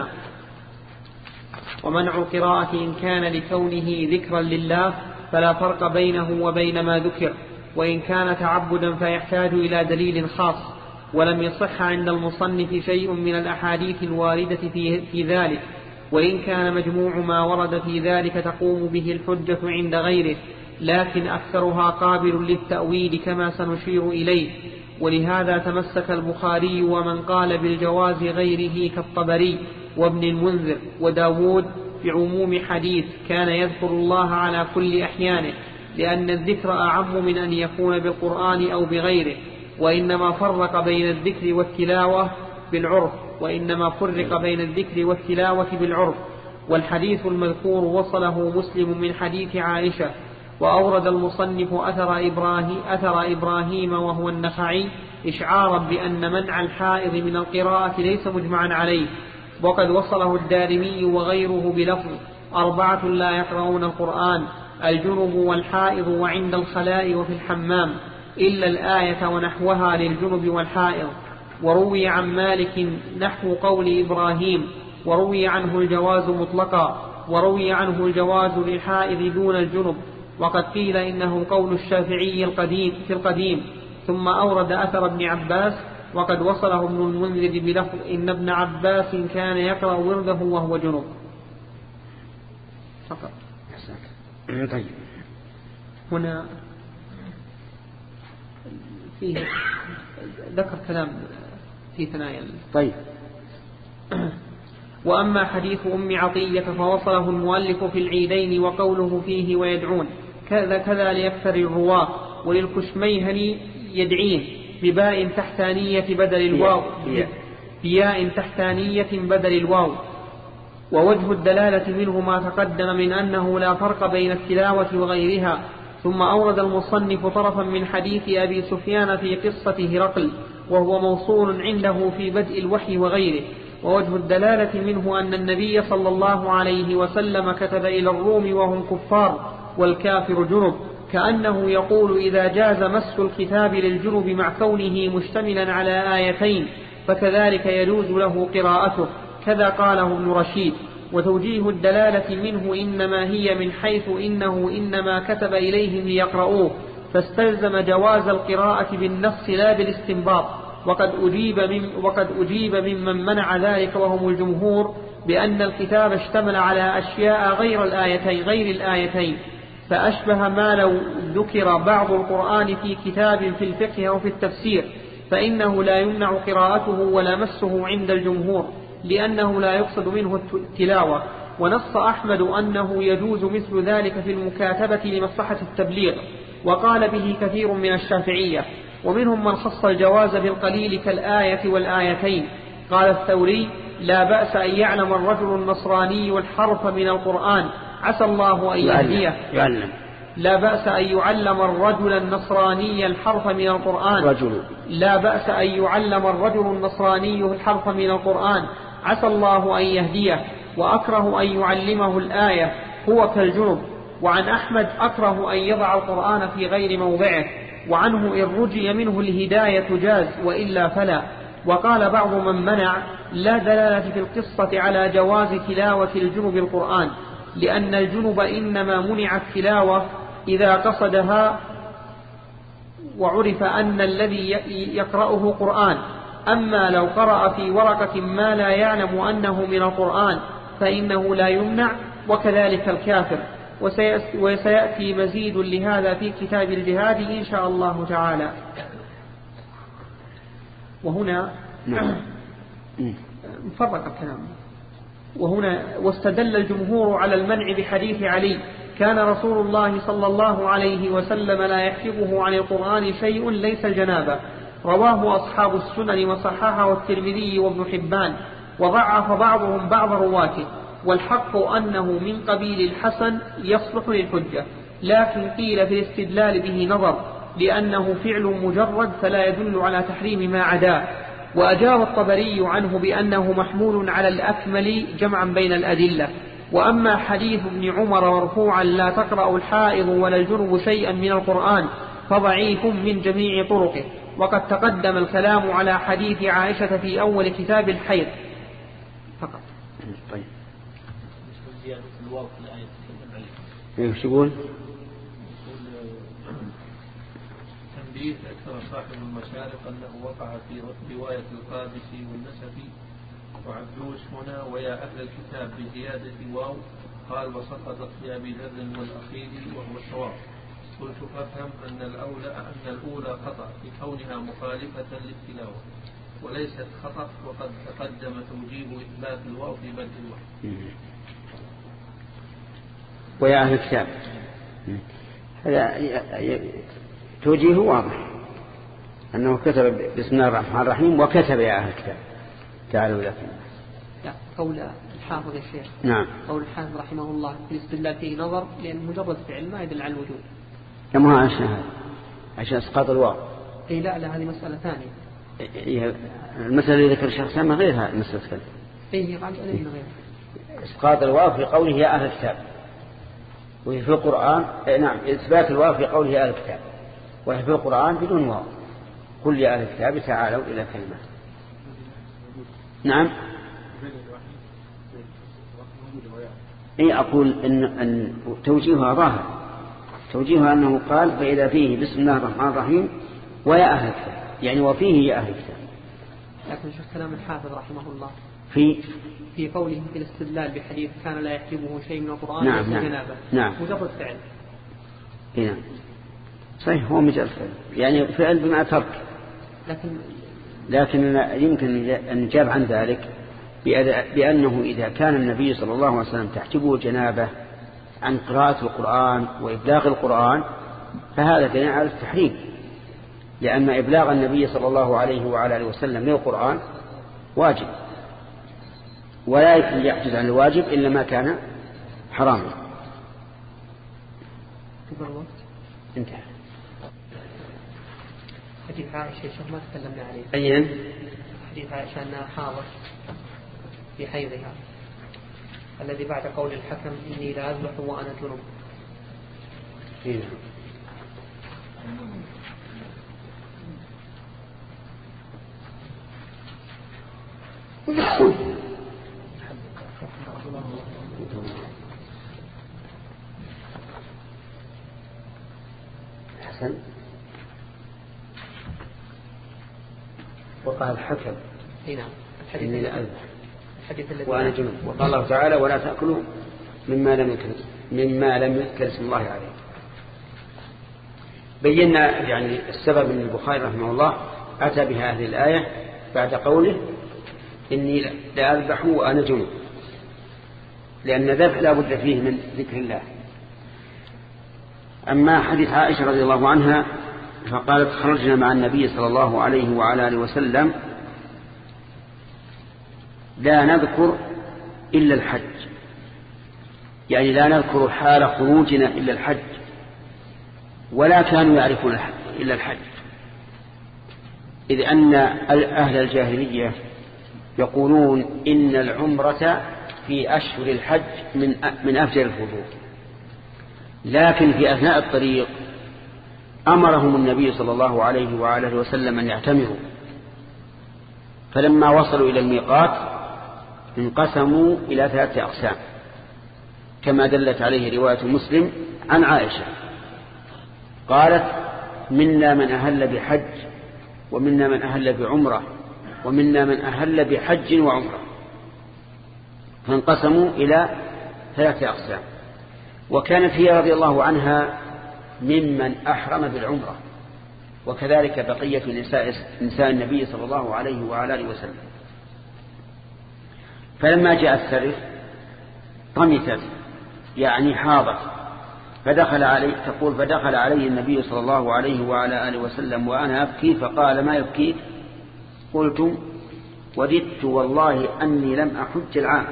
ومنع القراءة إن كان لكونه ذكرا لله فلا فرق بينه وبين ما ذكر، وإن كان تعبدا فيحتاج إلى دليل خاص. ولم يصح عند المصنف شيء من الأحاديث الواردة في, في ذلك، وإن كان مجموع ما ورد في ذلك تقوم به الحجة عند غيره، لكن أكثرها قابل للتأويل كما سنشير إليه. ولهذا تمسك البخاري ومن قال بالجواز غيره كالطبري وابن المنذر وداود بعموم حديث كان يذكر الله على كل أحيانه، لأن الذكر أعم من أن يكون بالقرآن أو بغيره، وإنما فرق بين الذكر والتلاوة بالعرف وإنما فرق بين الذكر والتلاوة بالعرف. والحديث المذكور وصله مسلم من حديث عائشة. وأورد المصنف أثر إبراهيم, أثر إبراهيم وهو النخعي إشعارا بأن منع الحائض من القراءة ليس مجمعا عليه، وقد وصله الدارمي وغيره بلفظ أربعة لا يقرؤون القرآن: الجنب والحائض وعند الخلاء وفي الحمام، إلا الآية ونحوها للجنب والحائض. وروي عن مالك نحو قول إبراهيم، وروي عنه الجواز مطلقا، وروي عنه الجواز للحائض دون الجنب، وقد قيل إنه قول الشافعي القديم في القديم. ثم أورد أثر ابن عباس، وقد وصله ابن المنذر بلفظ إن ابن عباس كان يقرأ ورده وهو جنب فقط. طيب، هنا فيه ذكر كلام في ثنايا. طيب. وأما حديث أم عطية فوصله المؤلف في العيدين وقوله فيه ويدعون كذا كذا ليكثر الرواة. وللكشميهني يدعين بباء تحتانية بدل الواو بياء تحتانية بدل الواو. ووجه الدلالة منه ما تقدم من أنه لا فرق بين التلاوة وغيرها. ثم أورد المصنف طرفا من حديث أبي سفيان في قصة هرقل، وهو موصول عنده في بدء الوحي وغيره. ووجه الدلالة منه أن النبي صلى الله عليه وسلم كتب إلى الروم وهم كفار والكافر جنب، كأنه يقول إذا جاز مس الكتاب للجنب مع كونه مشتملا على آيتين فكذلك يجوز له قراءته، كذا قاله ابن رشيد. وتوجيه الدلالة منه إنما هي من حيث إنه إنما كتب إليهم ليقرؤوه، فاستلزم جواز القراءة بالنص لا بالاستنباط. وقد أجيب, من وقد أجيب ممن منع ذلك وهم الجمهور بأن الكتاب اشتمل على أشياء غير الآيتين, غير الآيتين فأشبه ما لو ذكر بعض القرآن في كتاب في الفقه أو في التفسير، فإنه لا يمنع قراءته ولا مسه عند الجمهور، لأنه لا يقصد منه التلاوة. ونص أحمد أنه يجوز مثل ذلك في المكاتبة لمصلحة التبليغ، وقال به كثير من الشافعية، ومنهم من خص الجواز بالقليل كالآية والآيتين. قال الثوري لا بأس أن يعلم الرجل النصراني الحرف من القرآن عسى الله أن يهديه. يعلم. لا بأس أن يعلم الرجل النصراني الحرف من القرآن رجل. لا بأس أن يعلم الرجل النصراني الحرف من القرآن عسى الله أن يهديه. وأكره أن يعلمه الآية هو كالجنب. وعن أحمد أكره أن يضع القرآن في غير موضعه، وعنه إن رجي منه الهداية جاز وإلا فلا. وقال بعض من منع لا دلالة في القصة على جواز تلاوة الجنب القرآن، لأن الجنب إنما منع التلاوة إذا قصدها وعرف أن الذي يقرأه قرآن. أما لو قرأ في ورقة ما لا يعلم أنه من القرآن فإنه لا يمنع، وكذلك الكافر. وسيأتي مزيد لهذا في كتاب الجهاد إن شاء الله تعالى. وهنا فرق الكلام. وهنا واستدل الجمهور على المنع بحديث علي: كان رسول الله صلى الله عليه وسلم لا يحجبه عن القرآن شيء ليس الجنابة. رواه أصحاب السنن وصححه الترمذي وابن حبان، وضعف بعضهم بعض رواته، والحق أنه من قبيل الحسن يصلح للحجة، لكن قيل في الاستدلال به نظر، لأنه فعل مجرد فلا يدل على تحريم ما عداه. وأجاب الطبري عنه بأنه محمول على الأكمل جمعا بين الأدلة. وأما حديث ابن عمر مرفوعا: لا تقرأ الحائض ولا الجنب شيئا من القرآن، فضعيف من جميع طرقه. وقد تقدم الكلام على حديث عائشة في أول كتاب الحيض فقط. طيب. زيادة الواو في الآية ايش يقول؟ تنبيه أكثر صاحب المشارق أنه وقع في رواية القادسي والنسفي وعبدوش هنا: ويا أهل الكتاب بزيادة واو، قال: وسقطت في أبي ذر والأخير وهو الصواب. قلت فافهم أن الأولى أن الأولى خطأ في كونها مخالفة للتلاوة، وليست خطأ، وقد تقدم توجيه إثبات الواو في بدء الوحي. ويا أهل الكتاب هذا توجيه واضح أنه كتب بسم الله الرحمن الرحيم وكتب يا أهل الكتاب تعالوا إلى لا قول الحافظ الشيخ. نعم. قول الحافظ رحمه الله في الاستدلال فيه نظر، لأن مجرد فعل ما يدل على الوجود. كما عشان هذا عشان اسقاط الواو. اي لا لا هذه مسألة ثانية. المسألة اللي ذكر الشيخ سامة غيرها المسألة كذا. اي قال علينا غيرها. اسقاط الواو في قوله يا أهل الكتاب، وهي في القرآن نعم إثبات الواو في قوله يا أهل الكتاب، وهي في القرآن بدون واو: قل يا أهل الكتاب تعالوا إلى كلمة. نعم. اي أقول إن, أن توجيهها ظاهر، توجيهها أنه قال: فإذا فيه بسم الله الرحمن الرحيم ويا أهل الكتاب، يعني وفيه يا أهل الكتاب. لكن شوف كلام الحافظ رحمه الله في في قوله في الاستدلال بحديث كان لا يحجبه شيء من القرآن نعم نعم جنابه. نعم مجرد فعل. نعم صحيح، هو مجرد فعل، يعني فعل بما ترك. لكن لكن يمكن أن نجاب عن ذلك بأنه إذا كان النبي صلى الله عليه وسلم تحجبه جنابه عن قراءة القرآن وإبلاغ القرآن، فهذا دليل على التحريم، لأن إبلاغ النبي صلى الله عليه وعلى آله وسلم للقرآن واجب، ولا يمكن يحجز عن الواجب إلا ما كان حراما. انتهى. حديث عائشة شيخ ما تكلمنا عليه. أين؟ حديث عائشة أنها حاضت في حيضها الذي بعد قول الحكم: إني لا أذبح وأنا جنب. إيه. حسن. وقال الحكم: نعم. إني لا أذبح الحديث الذي وأنا جنب. وقال الله تعالى: ولا تأكلوا مما لم يذكر مما لم يذكر اسم الله عليه. بينا يعني السبب من البخاري رحمه الله أتى بهذه الآية بعد قوله: إني لا أذبح وأنا جنب، لأن الذبح لا بد فيه من ذكر الله. أما حديث عائشة رضي الله عنها فقالت: خرجنا مع النبي صلى الله عليه وعلى آله وسلم لا نذكر إلا الحج، يعني لا نذكر حال خروجنا إلا الحج، ولا كانوا يعرفون إلا الحج، إذ أن أهل الجاهلية يقولون إن العمرة في أشهر الحج من من أفجر الفضول، لكن في أثناء الطريق أمرهم النبي صلى الله عليه وآله وسلم أن يعتمروا، فلما وصلوا إلى الميقات انقسموا إلى ثلاثة أقسام كما دلت عليه رواية مسلم عن عائشة قالت منا من أهل بحج ومنا من أهل بعمرة ومنا من أهل بحج وعمرة، فانقسموا إلى ثلاثة أقسام. وكانت هي رضي الله عنها ممن أحرم بالعمرة، وكذلك بقية نساء, نساء النبي صلى الله عليه وعلى آله وسلم. فلما جاء السرف طمست يعني حاضت، فدخل علي تقول فدخل علي النبي صلى الله عليه وعلى آله وسلم وأنا أبكي فقال ما يبكيك؟ قلت وددت والله أني لم أحج العام،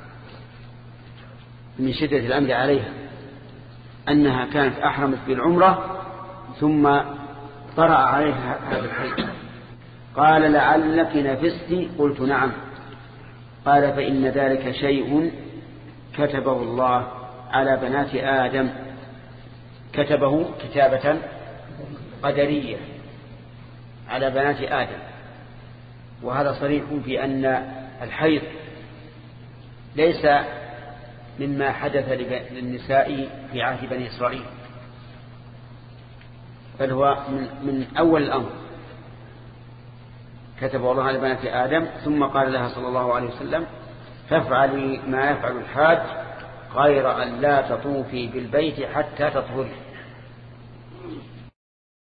من شدة الأمر عليها أنها كانت أحرمت بالعمرة ثم طرأ عليها هذا الحج. قال لعلك نفستي؟ قلت نعم. قال فإن ذلك شيء كتبه الله على بنات آدم، كتبه كتابة قدرية على بنات آدم، وهذا صريح في أن الحيض ليس مما حدث للنساء في عهد بني إسرائيل، بل هو من, من أول الأمر كتبه الله على بنات آدم. ثم قال لها صلى الله عليه وسلم فافعلي ما يفعل الحاج غير أن لا تطوفي بالبيت حتى تطهري.